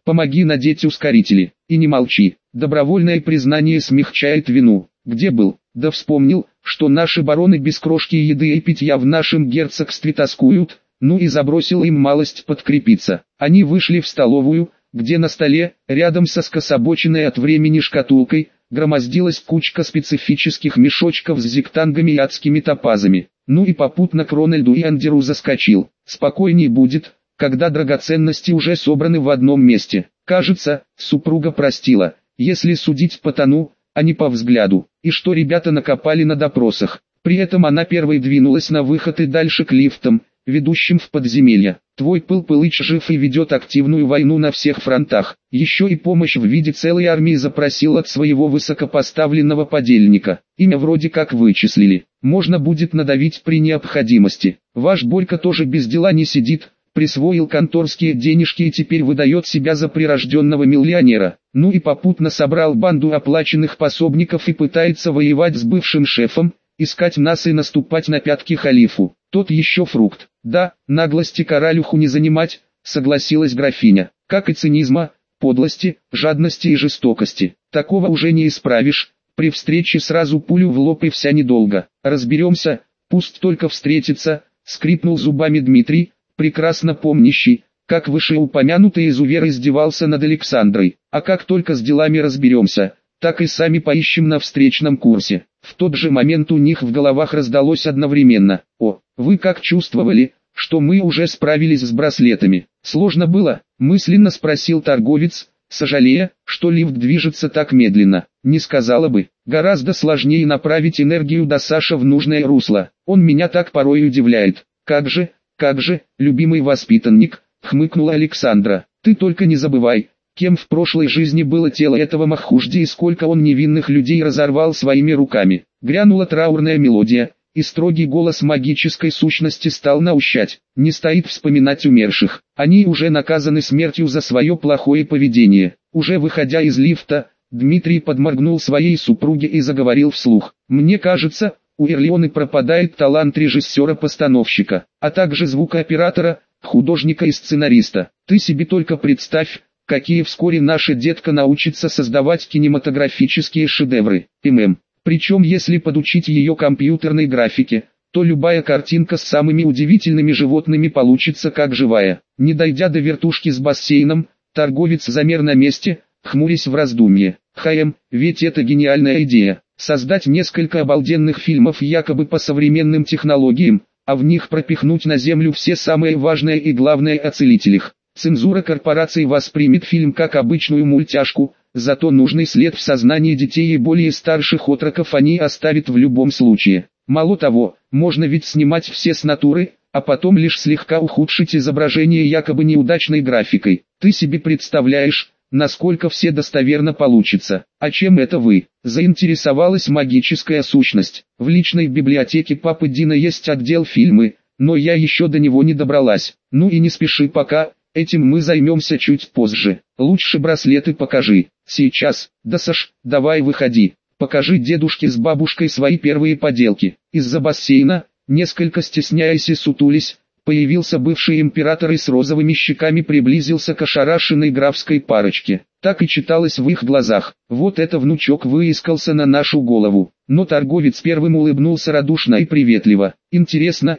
помоги надеть ускорители. И не молчи, добровольное признание смягчает вину. Где был? Да вспомнил, что наши бароны без крошки еды и питья в нашем герцогстве тоскуют, ну и забросил им малость подкрепиться. Они вышли в столовую, где на столе, рядом со скособоченной от времени шкатулкой, громоздилась кучка специфических мешочков с зиктангами и адскими топазами. Ну и попутно к Рональду и Андеру заскочил. Спокойней будет, когда драгоценности уже собраны в одном месте. Кажется, супруга простила, если судить по тону, а не по взгляду, и что ребята накопали на допросах. При этом она первой двинулась на выход и дальше к лифтам, ведущим в подземелье. Твой Пыл-Пылыч жив и ведет активную войну на всех фронтах. Еще и помощь в виде целой армии запросил от своего высокопоставленного подельника. Имя вроде как вычислили. Можно будет надавить при необходимости. Ваш Борька тоже без дела не сидит. Присвоил конторские денежки и теперь выдает себя за прирожденного миллионера. Ну и попутно собрал банду оплаченных пособников и пытается воевать с бывшим шефом, искать нас и наступать на пятки халифу. Тот еще фрукт. Да, наглости королюху не занимать, согласилась графиня. Как и цинизма, подлости, жадности и жестокости. Такого уже не исправишь. При встрече сразу пулю в лоб и вся недолго. Разберемся, пусть только встретится, скрипнул зубами Дмитрий, прекрасно помнящий, как вышеупомянутый изувер издевался над Александрой. А как только с делами разберемся, так и сами поищем на встречном курсе. В тот же момент у них в головах раздалось одновременно: «О, вы как чувствовали, что мы уже справились с браслетами?» «Сложно было?» – мысленно спросил торговец, сожалея, что лифт движется так медленно. «Не сказала бы. Гораздо сложнее направить энергию до Саша в нужное русло. Он меня так порой удивляет». Как же, любимый воспитанник», – хмыкнула Александра. «Ты только не забывай, кем в прошлой жизни было тело этого Махужди и сколько он невинных людей разорвал своими руками». Грянула траурная мелодия, и строгий голос магической сущности стал наущать. Не стоит вспоминать умерших, они уже наказаны смертью за свое плохое поведение. Уже выходя из лифта, Дмитрий подморгнул своей супруге и заговорил вслух. «Мне кажется, у Эрлеоны пропадает талант режиссера-постановщика, а также звукооператора, художника и сценариста. Ты себе только представь, какие вскоре наша детка научится создавать кинематографические шедевры. Причем если подучить ее компьютерной графике, то любая картинка с самыми удивительными животными получится как живая». Не дойдя до вертушки с бассейном, торговец замер на месте, хмурясь в раздумье. Ведь это гениальная идея. Создать несколько обалденных фильмов якобы по современным технологиям, а в них пропихнуть на землю все самое важное и главное о целителях. Цензура корпораций воспримет фильм как обычную мультяшку, зато нужный след в сознании детей и более старших отроков они оставят в любом случае. Мало того, можно ведь снимать все с натуры, а потом лишь слегка ухудшить изображение якобы неудачной графикой. Ты себе представляешь, насколько все достоверно получится? А чем это вы? Заинтересовалась магическая сущность. В личной библиотеке папы Дина есть отдел фильмы, но я еще до него не добралась. Ну и не спеши пока, этим мы займемся чуть позже. Лучше браслеты покажи. Сейчас. Да Саш, давай выходи. Покажи дедушке с бабушкой свои первые поделки. Из-за бассейна, несколько стесняясь и сутулись, появился бывший император и с розовыми щеками приблизился к ошарашенной графской парочке. Так и читалось в их глазах: вот это внучок выискался на нашу голову. Но торговец первым улыбнулся радушно и приветливо. Интересно,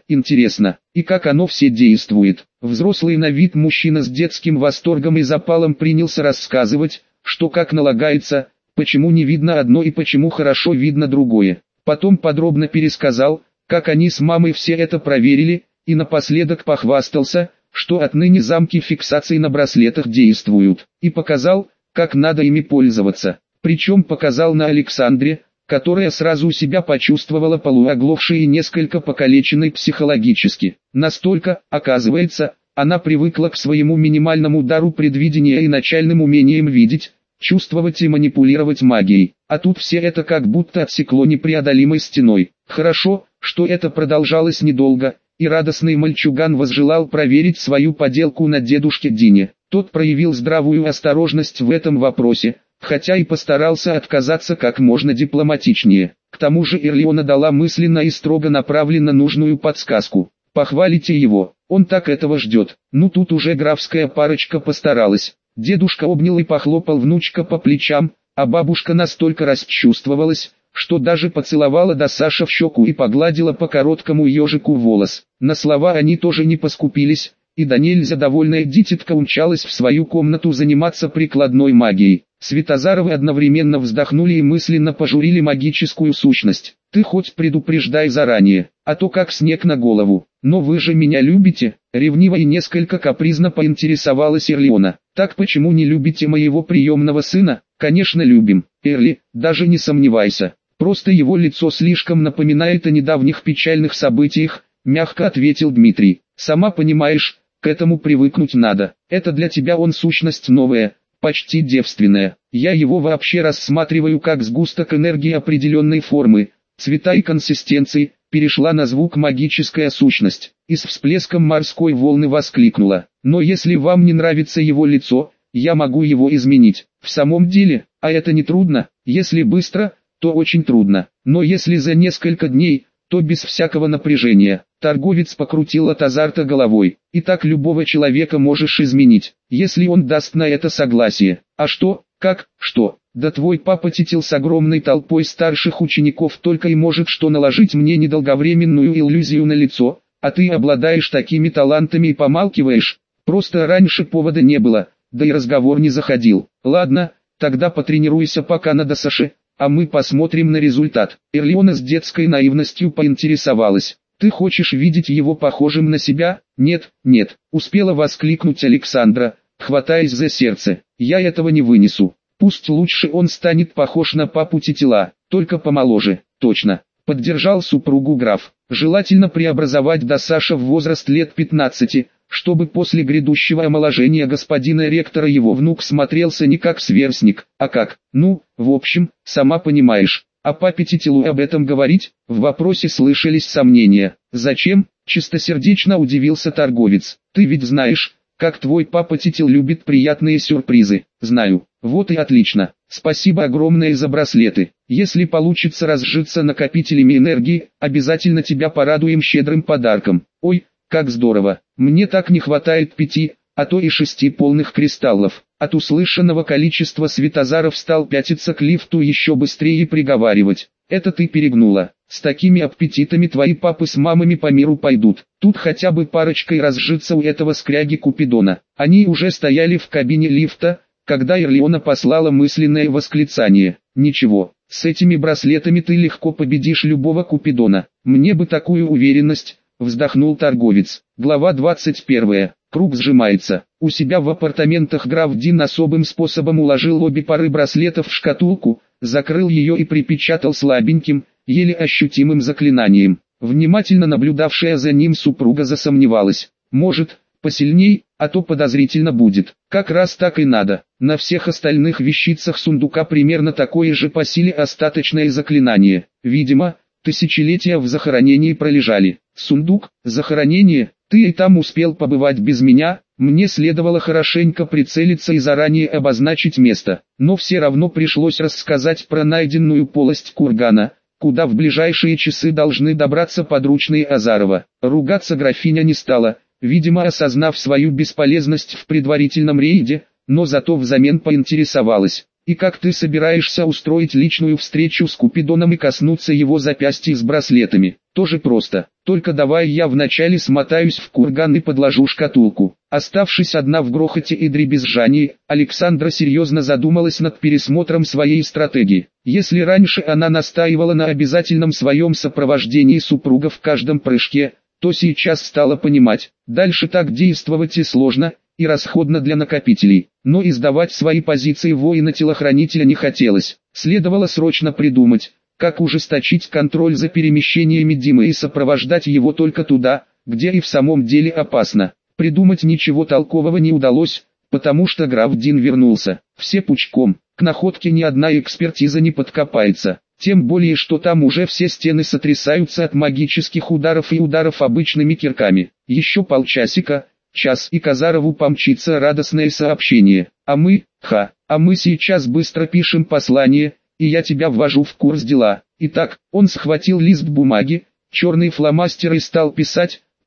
и как оно все действует. Взрослый на вид мужчина с детским восторгом и запалом принялся рассказывать, что как налагается, почему не видно одно и почему хорошо видно другое. Потом подробно пересказал, как они с мамой все это проверили, и напоследок похвастался, что отныне замки фиксации на браслетах действуют, и показал, как надо ими пользоваться. Причем показал на Александре, которая сразу себя почувствовала полуоглохшей и несколько покалеченной психологически. Настолько, оказывается, она привыкла к своему минимальному дару предвидения и начальным умениям видеть, чувствовать и манипулировать магией. А тут все это как будто отсекло непреодолимой стеной. Хорошо, что это продолжалось недолго, и радостный мальчуган возжелал проверить свою поделку на дедушке Дине. Тот проявил здравую осторожность в этом вопросе, хотя и постарался отказаться как можно дипломатичнее. К тому же Эрлеона дала мысленно и строго направленно нужную подсказку. Похвалите его, он так этого ждет. Ну тут уже графская парочка постаралась. Дедушка обнял и похлопал внучка по плечам, а бабушка настолько расчувствовалась, что даже поцеловала Дасаша в щеку и погладила по короткому ежику волос. На слова они тоже не поскупились, и да нельзя довольная дитятка умчалась в свою комнату заниматься прикладной магией. Светозаровы одновременно вздохнули и мысленно пожурили магическую сущность. «Ты хоть предупреждай заранее, а то как снег на голову. Но вы же меня любите?» Ревниво и несколько капризно поинтересовалась Эрлиона. «Так почему не любите моего приемного сына?» «Конечно любим, Эрли, даже не сомневайся. Просто его лицо слишком напоминает о недавних печальных событиях», мягко ответил Дмитрий. «Сама понимаешь, к этому привыкнуть надо. Это для тебя он сущность новая, почти девственная. Я его вообще рассматриваю как сгусток энергии определенной формы, цвета и консистенции», перешла на звук магическая сущность, и с всплеском морской волны воскликнула. «Но если вам не нравится его лицо, я могу его изменить. В самом деле, а это не трудно, если быстро, то очень трудно, но если за несколько дней, то без всякого напряжения». Торговец покрутил от азарта головой. «И так любого человека можешь изменить, если он даст на это согласие. А что, как, что? Да твой папа Титил с огромной толпой старших учеников только и может что наложить мне недолговременную иллюзию на лицо, а ты обладаешь такими талантами и помалкиваешь. Просто раньше повода не было, да и разговор не заходил. Ладно, тогда потренируйся пока на Дасаше, а мы посмотрим на результат». Эрлиона с детской наивностью поинтересовалась. «Ты хочешь видеть его похожим на себя?» «Нет, нет», успела воскликнуть Александра, хватаясь за сердце. «Я этого не вынесу. Пусть лучше он станет похож на папу Титила, только помоложе». «Точно», поддержал супругу граф. «Желательно преобразовать Дасаша в возраст лет 15, чтобы после грядущего омоложения господина ректора его внук смотрелся не как сверстник, а как, ну, в общем, сама понимаешь». «А папе Титилу об этом говорить?» В вопросе слышались сомнения. «Зачем?» — чистосердечно удивился торговец. «Ты ведь знаешь, как твой папа Титил любит приятные сюрпризы». «Знаю. Вот и отлично. Спасибо огромное за браслеты. Если получится разжиться накопителями энергии, обязательно тебя порадуем щедрым подарком». «Ой, как здорово. Мне так не хватает 5, а то и 6 полных кристаллов». От услышанного количества Светозаров стал пятиться к лифту еще быстрее и приговаривать. «Это ты перегнула. С такими аппетитами твои папы с мамами по миру пойдут. Тут хотя бы парочкой разжиться у этого скряги Купидона». Они уже стояли в кабине лифта, когда Эрлиона послала мысленное восклицание. «Ничего, с этими браслетами ты легко победишь любого Купидона. Мне бы такую уверенность», вздохнул торговец. Глава 21. Круг сжимается. У себя в апартаментах граф Дин особым способом уложил обе пары браслетов в шкатулку, закрыл ее и припечатал слабеньким, еле ощутимым заклинанием. Внимательно наблюдавшая за ним супруга засомневалась. «Может, посильней, а то подозрительно будет». Как раз так и надо. На всех остальных вещицах сундука примерно такое же по силе остаточное заклинание. Видимо, тысячелетия в захоронении пролежали. Сундук, захоронение, ты и там успел побывать без меня, мне следовало хорошенько прицелиться и заранее обозначить место, но все равно пришлось рассказать про найденную полость кургана, куда в ближайшие часы должны добраться подручные Азарова. Ругаться графиня не стала, видимо осознав свою бесполезность в предварительном рейде, но зато взамен поинтересовалась. «И как ты собираешься устроить личную встречу с Купидоном и коснуться его запястья с браслетами?» «Тоже просто, только давай я вначале смотаюсь в курган и подложу шкатулку». Оставшись одна в грохоте и дребезжании, Александра серьезно задумалась над пересмотром своей стратегии. Если раньше она настаивала на обязательном своем сопровождении супруга в каждом прыжке, то сейчас стала понимать, дальше так действовать и сложно, и расходно для накопителей, но и сдавать свои позиции воина-телохранителя не хотелось. Следовало срочно придумать, как ужесточить контроль за перемещениями Димы и сопровождать его только туда, где и в самом деле опасно. Придумать ничего толкового не удалось, потому что граф Дин вернулся. Все пучком, к находке ни одна экспертиза не подкопается. Тем более, что там уже все стены сотрясаются от магических ударов и ударов обычными кирками. Еще полчасика, час, и к Азарову помчится радостное сообщение. А мы сейчас быстро пишем послание, и я тебя ввожу в курс дела. Итак, он схватил лист бумаги, черный фломастер и стал писать,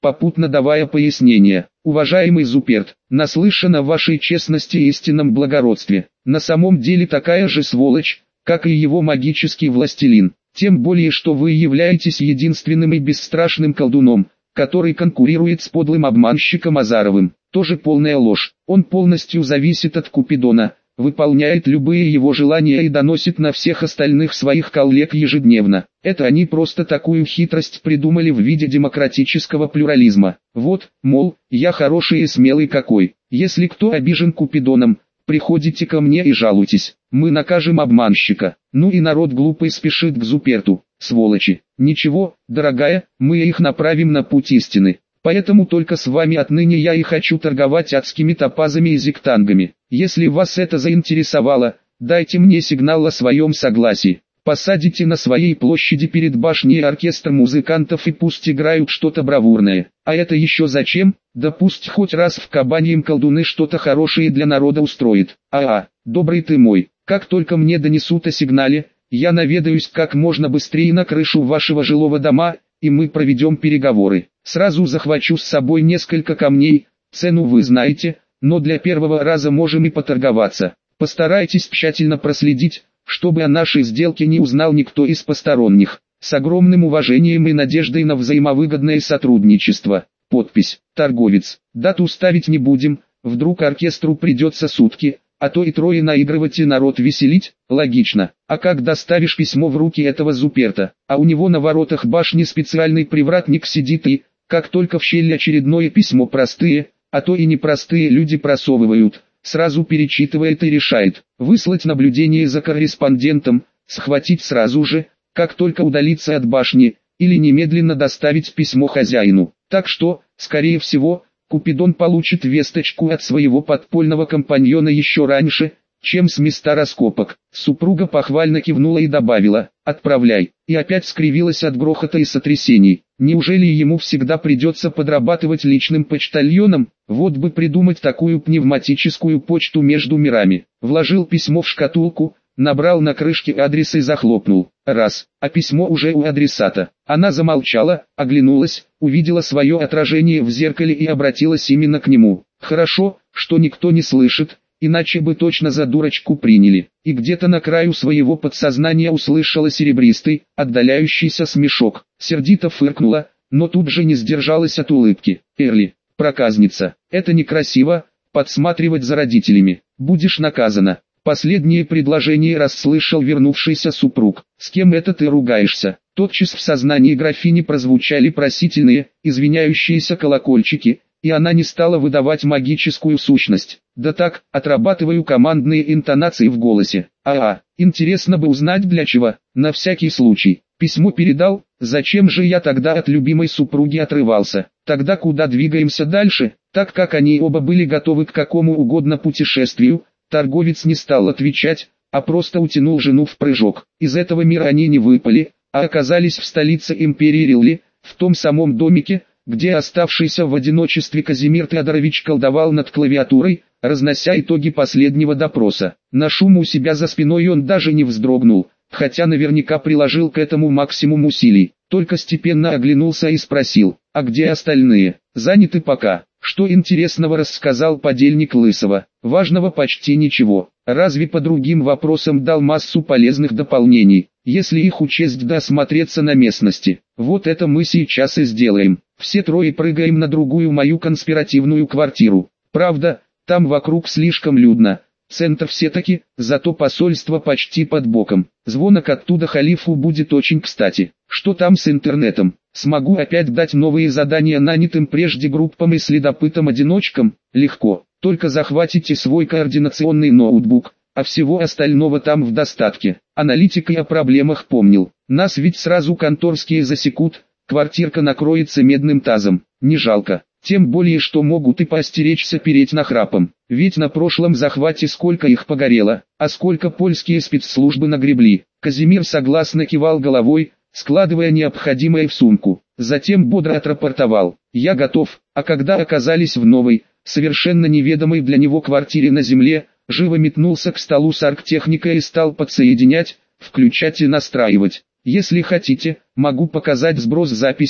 попутно давая пояснение. Уважаемый Зуперт, наслышан о вашей честности и истинном благородстве. На самом деле такая же сволочь, как и его магический властелин. Тем более, что вы являетесь единственным и бесстрашным колдуном, который конкурирует с подлым обманщиком Азаровым. Тоже полная ложь. Он полностью зависит от Купидона, выполняет любые его желания и доносит на всех остальных своих коллег ежедневно. Это они просто такую хитрость придумали в виде демократического плюрализма. Вот, мол, я хороший и смелый какой. Если кто обижен Купидоном, приходите ко мне и жалуйтесь. Мы накажем обманщика. Ну и народ глупый спешит к Зуперту. Сволочи. Ничего, дорогая, мы их направим на путь истины. Поэтому только с вами отныне я и хочу торговать адскими топазами и зиктангами. Если вас это заинтересовало, дайте мне сигнал о своем согласии. Посадите на своей площади перед башней оркестр музыкантов и пусть играют что-то бравурное. А это еще зачем? Да пусть хоть раз в кабаньем колдуны что-то хорошее для народа устроит. Добрый ты мой, как только мне донесут о сигнале, я наведаюсь как можно быстрее на крышу вашего жилого дома, и мы проведем переговоры. Сразу захвачу с собой несколько камней, цену вы знаете, но для первого раза можем и поторговаться. Постарайтесь тщательно проследить, чтобы о нашей сделке не узнал никто из посторонних. С огромным уважением и надеждой на взаимовыгодное сотрудничество. Подпись. Торговец. Дату ставить не будем, вдруг оркестру придется сутки, а то и трое наигрывать и народ веселить, логично. А как доставишь письмо в руки этого Зуперта? А у него на воротах башни специальный привратник сидит и, как только в щель очередное письмо простые, а то и непростые люди просовывают, сразу перечитывает и решает, выслать наблюдение за корреспондентом, схватить сразу же, как только удалиться от башни, или немедленно доставить письмо хозяину. Так что, скорее всего, Купидон получит весточку от своего подпольного компаньона еще раньше, чем с места раскопок. Супруга похвально кивнула и добавила: «Отправляй», и опять скривилась от грохота и сотрясений. Неужели ему всегда придется подрабатывать личным почтальоном? Вот бы придумать такую пневматическую почту между мирами. Вложил письмо в шкатулку, набрал на крышке адрес и захлопнул. Раз, а письмо уже у адресата. Она замолчала, оглянулась, увидела свое отражение в зеркале и обратилась именно к нему. Хорошо, что никто не слышит, иначе бы точно за дурочку приняли. И где-то на краю своего подсознания услышала серебристый, отдаляющийся смешок. Сердито фыркнула, но тут же не сдержалась от улыбки. Эрли, проказница, это некрасиво, подсматривать за родителями. Будешь наказана. Последнее предложение расслышал вернувшийся супруг. «С кем это ты ругаешься?» Тотчас в сознании графини прозвучали просительные, извиняющиеся колокольчики, и она не стала выдавать магическую сущность. Да так, отрабатываю командные интонации в голосе. Интересно бы узнать для чего, на всякий случай. Письмо передал, зачем же я тогда от любимой супруги отрывался? Тогда куда двигаемся дальше? Так как они оба были готовы к какому угодно путешествию, торговец не стал отвечать, а просто утянул жену в прыжок. Из этого мира они не выпали, а оказались в столице империи Рилли, в том самом домике, где оставшийся в одиночестве Казимир Теодорович колдовал над клавиатурой, разнося итоги последнего допроса. На шум у себя за спиной он даже не вздрогнул, хотя наверняка приложил к этому максимум усилий. Только степенно оглянулся и спросил: «А где остальные? Заняты пока?» Что интересного рассказал подельник Лысого? Важного почти ничего. Разве по другим вопросам дал массу полезных дополнений, если их учесть да осмотреться на местности. Вот это мы сейчас и сделаем. Все трое прыгаем на другую мою конспиративную квартиру. Правда, там вокруг слишком людно. Центр все-таки, зато посольство почти под боком. Звонок оттуда халифу будет очень кстати. Что там с интернетом? Смогу опять дать новые задания нанятым прежде группам и следопытам-одиночкам? Легко. Только захватите свой координационный ноутбук, а всего остального там в достатке. Аналитик и о проблемах помнил. Нас ведь сразу конторские засекут, квартирка накроется медным тазом. Не жалко. Тем более, что могут и поостеречься переть нахрапом. Ведь на прошлом захвате сколько их погорело, а сколько польские спецслужбы нагребли. Казимир согласно кивал головой, складывая необходимое в сумку. Затем бодро отрапортовал: «Я готов», а когда оказались в новой, совершенно неведомой для него квартире на земле, живо метнулся к столу с арктехникой и стал подсоединять, включать и настраивать. «Если хотите, могу показать сброс записей»,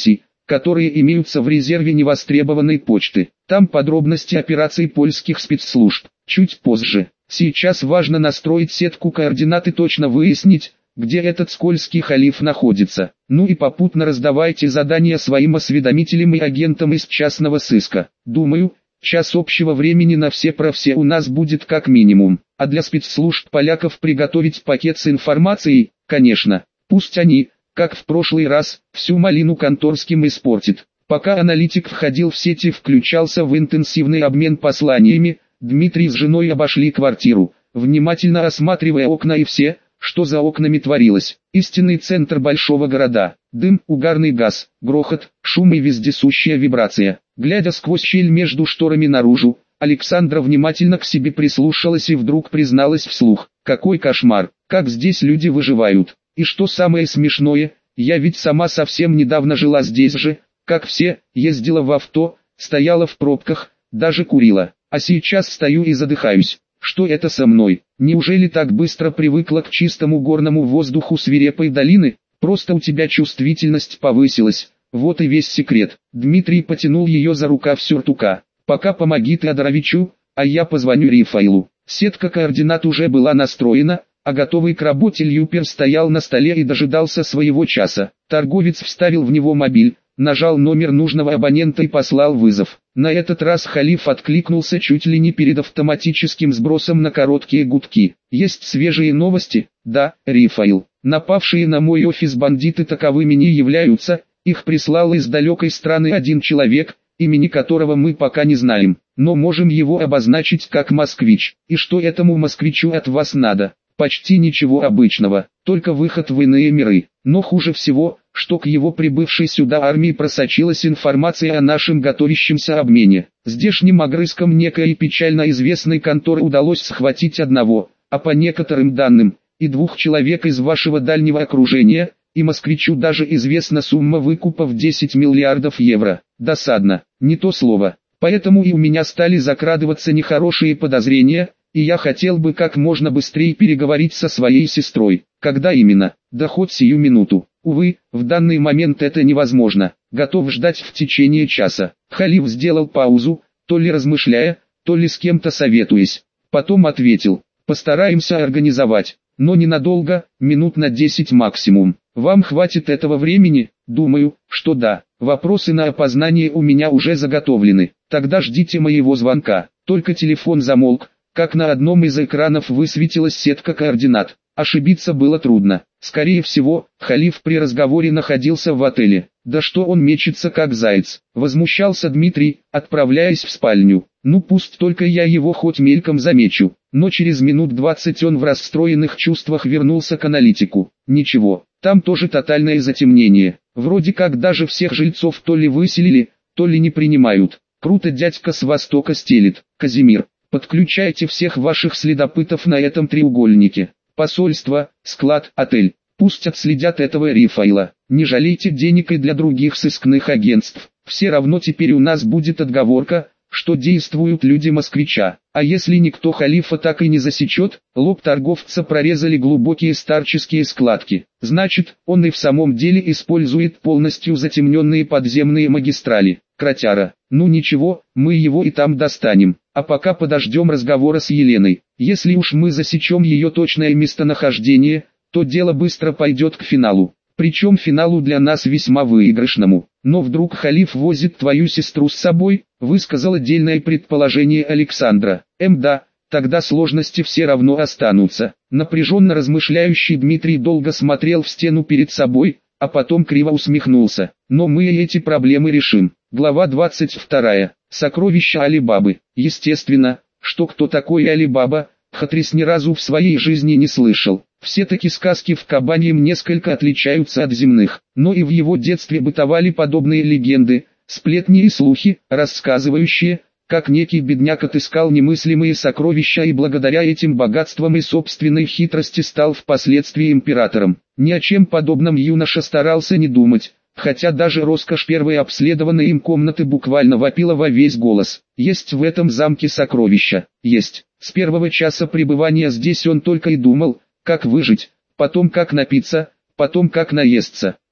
которые имеются в резерве невостребованной почты. Там подробности операций польских спецслужб. Чуть позже. Сейчас важно настроить сетку координат и точно выяснить, где этот скользкий халиф находится. Ну и попутно раздавайте задания своим осведомителям и агентам из частного сыска. Думаю, час общего времени на все про все у нас будет как минимум. А для спецслужб поляков приготовить пакет с информацией, конечно. Пусть они, как в прошлый раз, всю малину конторским испортит. Пока аналитик входил в сеть и включался в интенсивный обмен посланиями, Дмитрий с женой обошли квартиру, внимательно осматривая окна и все, что за окнами творилось. Истинный центр большого города. Дым, угарный газ, грохот, шум и вездесущая вибрация. Глядя сквозь щель между шторами наружу, Александра внимательно к себе прислушалась и вдруг призналась вслух: «Какой кошмар, как здесь люди выживают. И что самое смешное, я ведь сама совсем недавно жила здесь же, как все, ездила в авто, стояла в пробках, даже курила. А сейчас стою и задыхаюсь. Что это со мной? Неужели так быстро привыкла к чистому горному воздуху свирепой долины? Просто у тебя чувствительность повысилась. Вот и весь секрет». Дмитрий потянул ее за рукав сюртука. «Пока помоги Теодоровичу, а я позвоню Рифаилу». Сетка координат уже была настроена, а готовый к работе Люпер стоял на столе и дожидался своего часа. Торговец вставил в него мобиль, нажал номер нужного абонента и послал вызов. На этот раз халиф откликнулся чуть ли не перед автоматическим сбросом на короткие гудки. «Есть свежие новости?» «Да, Рифаил. Напавшие на мой офис бандиты таковыми не являются, их прислал из далекой страны один человек, имени которого мы пока не знаем, но можем его обозначить как москвич. И что этому москвичу от вас надо?» «Почти ничего обычного, только выход в иные миры. Но хуже всего, что к его прибывшей сюда армии просочилась информация о нашем готовящемся обмене. Здешним огрызкам некой печально известной конторы удалось схватить одного, а по некоторым данным, и 2 человек из вашего дальнего окружения, и москвичу даже известна сумма выкупа в 10 миллиардов евро. Досадно, не то слово. Поэтому и у меня стали закрадываться нехорошие подозрения, и я хотел бы как можно быстрее переговорить со своей сестрой. Когда именно? Да хоть сию минуту. Увы, в данный момент это невозможно. Готов ждать в течение часа». Халиф сделал паузу, то ли размышляя, то ли с кем-то советуясь. Потом ответил: «Постараемся организовать, но ненадолго, минут на 10 максимум. Вам хватит этого времени?» «Думаю, что да. Вопросы на опознание у меня уже заготовлены. Тогда ждите моего звонка». Только телефон замолк, как на одном из экранов высветилась сетка координат. Ошибиться было трудно. Скорее всего, халиф при разговоре находился в отеле. «Да что он мечется как заяц?» — возмущался Дмитрий, отправляясь в спальню. «Ну пусть только я его хоть мельком замечу». Но через минут 20 он в расстроенных чувствах вернулся к аналитику. «Ничего, там тоже тотальное затемнение. Вроде как даже всех жильцов то ли выселили, то ли не принимают. Круто дядька с востока стелит. Казимир, подключайте всех ваших следопытов на этом треугольнике. Посольство, склад, отель. Пусть отследят этого Рифаила. Не жалейте денег и для других сыскных агентств. Все равно теперь у нас будет отговорка, что действуют люди москвича. А если никто халифа так и не засечет?» Лоб торговца прорезали глубокие старческие складки. «Значит, он и в самом деле использует полностью затемненные подземные магистрали. Кротяра. Ну ничего, мы его и там достанем. А пока подождем разговора с Еленой. Если уж мы засечем ее точное местонахождение, то дело быстро пойдет к финалу. Причем финалу для нас весьма выигрышному. Но вдруг халиф возит твою сестру с собой?» — высказал отдельное предположение Александра. Да, тогда сложности все равно останутся». Напряженно размышляющий Дмитрий долго смотрел в стену перед собой, а потом криво усмехнулся. «Но мы и эти проблемы решим». Глава 22. Сокровища Али-Бабы. Естественно, что кто такой Али-Баба, Хатрис ни разу в своей жизни не слышал. Все-таки сказки в Кабаньем несколько отличаются от земных, но и в его детстве бытовали подобные легенды, сплетни и слухи, рассказывающие, как некий бедняк отыскал немыслимые сокровища и благодаря этим богатствам и собственной хитрости стал впоследствии императором. Ни о чем подобном юноша старался не думать, хотя даже роскошь первой обследованной им комнаты буквально вопила во весь голос. Есть в этом замке сокровища, есть. С первого часа пребывания здесь он только и думал, как выжить, потом как напиться, потом как наесться.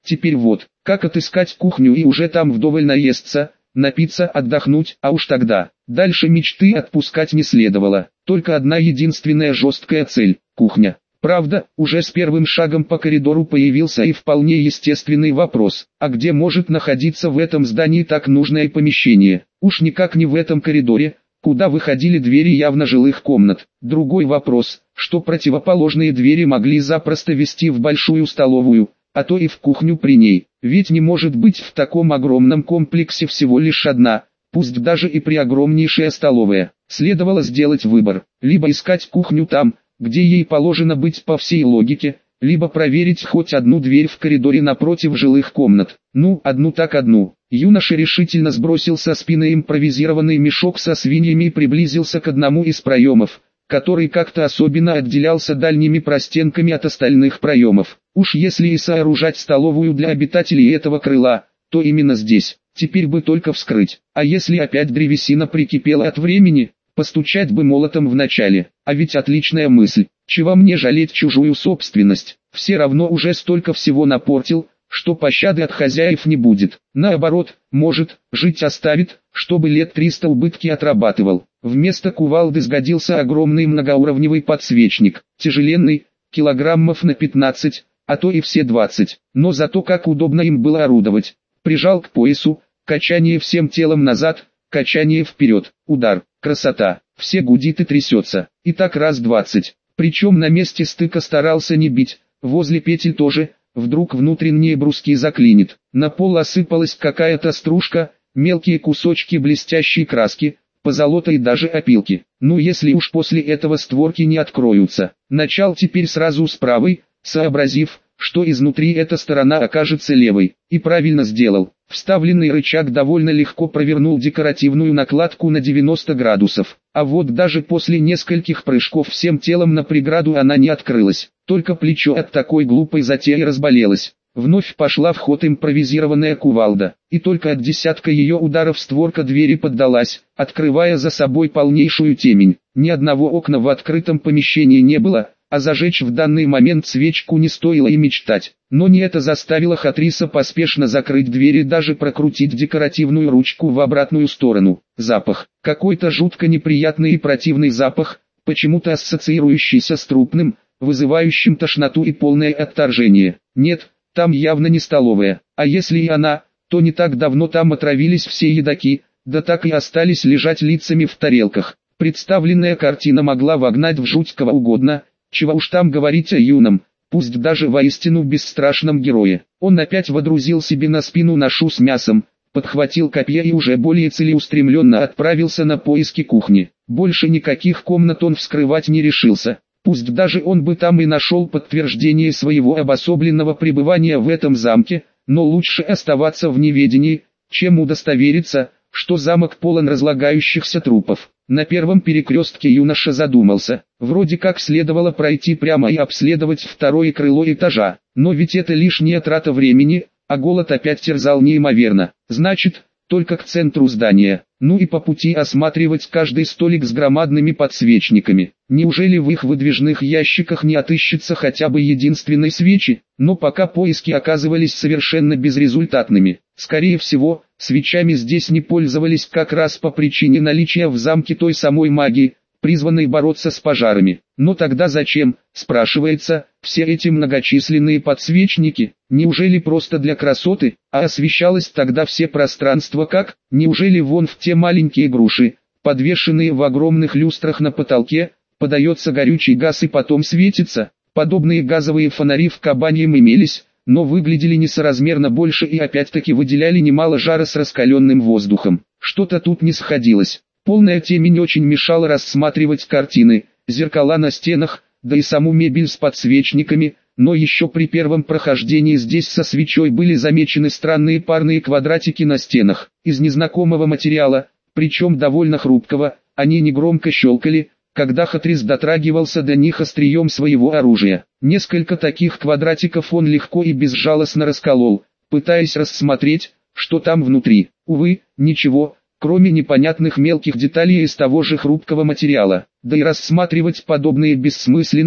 Теперь вот, как отыскать кухню и уже там вдоволь наесться, напиться, отдохнуть, а уж тогда. Дальше мечты отпускать не следовало. Только одна единственная жесткая цель – кухня. Правда, уже с первым шагом по коридору появился и вполне естественный вопрос, а где может находиться в этом здании так нужное помещение? Уж никак не в этом коридоре, куда выходили двери явно жилых комнат. Другой вопрос, что противоположные двери могли запросто вести в большую столовую, а то и в кухню при ней. Ведь не может быть в таком огромном комплексе всего лишь одна, пусть даже и преогромнейшая столовая. Следовало сделать выбор, либо искать кухню там, где ей положено быть по всей логике, либо проверить хоть одну дверь в коридоре напротив жилых комнат. Ну, одну так одну. Юноша решительно сбросил со спины импровизированный мешок со свиньями и приблизился к одному из проемов, который как-то особенно отделялся дальними простенками от остальных проемов. Уж если и сооружать столовую для обитателей этого крыла, то именно здесь. Теперь бы только вскрыть. А если опять древесина прикипела от времени? Постучать бы молотом в начале, а ведь отличная мысль. Чего мне жалеть чужую собственность? Все равно уже столько всего напортил, что пощады от хозяев не будет. Наоборот, может, жить оставит, чтобы лет 300 убытки отрабатывал. Вместо кувалды сгодился огромный многоуровневый подсвечник, тяжеленный, килограммов на 15, а то и все 20. Но зато как удобно им было орудовать. Прижал к поясу, качание всем телом назад, качание вперед, удар, красота, все гудит и трясется, и так раз 20. Причем на месте стыка старался не бить, возле петель тоже, вдруг внутренние бруски заклинит. На пол осыпалась какая-то стружка, мелкие кусочки блестящей краски, позолота и даже опилки. Ну если уж после этого створки не откроются. Начал теперь сразу с правой, сообразив, что изнутри эта сторона окажется левой, и правильно сделал. Вставленный рычаг довольно легко провернул декоративную накладку на 90 градусов, а вот даже после нескольких прыжков всем телом на преграду она не открылась, только плечо от такой глупой затеи разболелось. Вновь пошла в ход импровизированная кувалда, и только от десятка ее ударов створка двери поддалась, открывая за собой полнейшую темень. Ни одного окна в открытом помещении не было, а зажечь в данный момент свечку не стоило и мечтать. Но не это заставило Хатриса поспешно закрыть дверь и даже прокрутить декоративную ручку в обратную сторону. Запах, какой-то жутко неприятный и противный запах, почему-то ассоциирующийся с трупным, вызывающим тошноту и полное отторжение. Нет, там явно не столовая, а если и она, то не так давно там отравились все едоки, да так и остались лежать лицами в тарелках. Представленная картина могла вогнать в жуть кого угодно, чего уж там говорить о юном, пусть даже воистину бесстрашном герое. Он опять водрузил себе на спину ношу с мясом, подхватил копье и уже более целеустремленно отправился на поиски кухни. Больше никаких комнат он вскрывать не решился. Пусть даже он бы там и нашел подтверждение своего обособленного пребывания в этом замке, но лучше оставаться в неведении, чем удостовериться, что замок полон разлагающихся трупов. На первом перекрестке юноша задумался, вроде как следовало пройти прямо и обследовать второе крыло этажа, но ведь это лишняя трата времени, а голод опять терзал неимоверно. Значит, только к центру здания, ну и по пути осматривать каждый столик с громадными подсвечниками. Неужели в их выдвижных ящиках не отыщется хотя бы единственной свечи? Но пока поиски оказывались совершенно безрезультатными. Скорее всего, свечами здесь не пользовались как раз по причине наличия в замке той самой магии, призванной бороться с пожарами. Но тогда зачем, спрашивается, все эти многочисленные подсвечники? Неужели просто для красоты, а освещалось тогда все пространство как? Неужели вон в те маленькие груши, подвешенные в огромных люстрах на потолке, подается горючий газ и потом светится? Подобные газовые фонари в Кабаньем имелись, но выглядели несоразмерно больше и опять-таки выделяли немало жара с раскаленным воздухом. Что-то тут не сходилось. Полная темень очень мешала рассматривать картины, зеркала на стенах, да и саму мебель с подсвечниками, но еще при первом прохождении здесь со свечой были замечены странные парные квадратики на стенах, из незнакомого материала, причем довольно хрупкого. Они негромко щелкали, когда Хатрис дотрагивался до них острием своего оружия. Несколько таких квадратиков он легко и безжалостно расколол, пытаясь рассмотреть, что там внутри. Увы, ничего, кроме непонятных мелких деталей из того же хрупкого материала. Да и рассматривать подобные бессмысленные,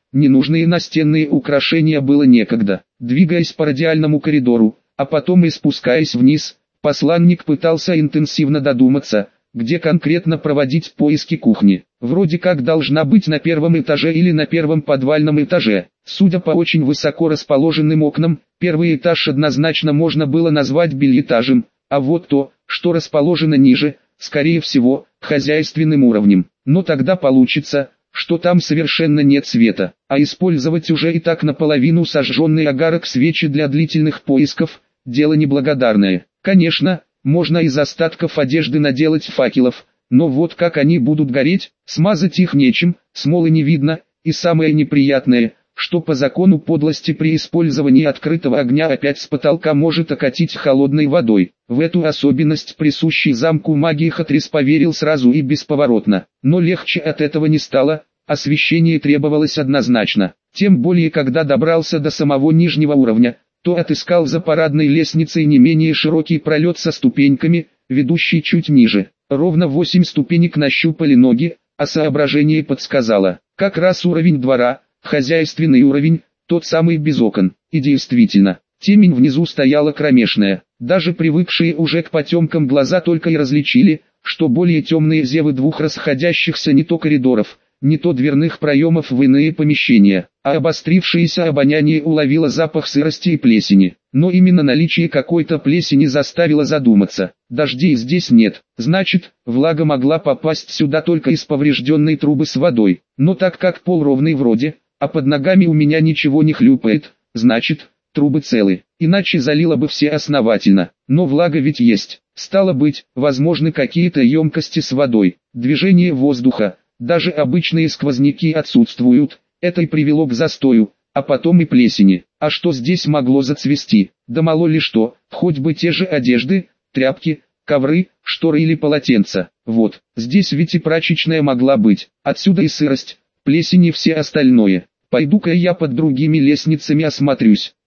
Ненужные настенные украшения было некогда. Двигаясь по радиальному коридору, а потом и спускаясь вниз, посланник пытался интенсивно додуматься, где конкретно проводить поиски кухни. Вроде как должна быть на первом этаже или на первом подвальном этаже. Судя по очень высоко расположенным окнам, первый этаж однозначно можно было назвать бельэтажем, а вот то, что расположено ниже, скорее всего, хозяйственным уровнем. Но тогда получится, что там совершенно нет света, а использовать уже и так наполовину сожженный огарок свечи для длительных поисков – дело неблагодарное. Конечно, можно из остатков одежды наделать факелов, но вот как они будут гореть, смазать их нечем, смолы не видно, и самое неприятное, что по закону подлости при использовании открытого огня опять с потолка может окатить холодной водой. В эту особенность присущей замку магии Хатрис поверил сразу и бесповоротно, но легче от этого не стало, освещение требовалось однозначно, тем более когда добрался до самого нижнего уровня, то отыскал за парадной лестницей не менее широкий пролет со ступеньками, ведущий чуть ниже. Ровно 8 ступенек нащупали ноги, а соображение подсказало, как раз уровень двора, хозяйственный уровень, тот самый без окон. И действительно, темень внизу стояла кромешная. Даже привыкшие уже к потемкам глаза только и различили, что более темные зевы двух расходящихся не то коридоров, не то дверных проемов в иные помещения, а обострившееся обоняние уловило запах сырости и плесени. Но именно наличие какой-то плесени заставило задуматься. Дождей здесь нет, значит, влага могла попасть сюда только из поврежденной трубы с водой. Но так как пол ровный вроде, а под ногами у меня ничего не хлюпает, значит, трубы целы, иначе залило бы все основательно. Но влага ведь есть, стало быть, возможны какие-то емкости с водой, движение воздуха. Даже обычные сквозняки отсутствуют, это и привело к застою, а потом и плесени. А что здесь могло зацвести? Да мало ли что, хоть бы те же одежды, тряпки, ковры, шторы или полотенца. Вот, здесь ведь и прачечная могла быть, отсюда и сырость, плесень и все остальное. Пойду-ка я под другими лестницами осмотрюсь.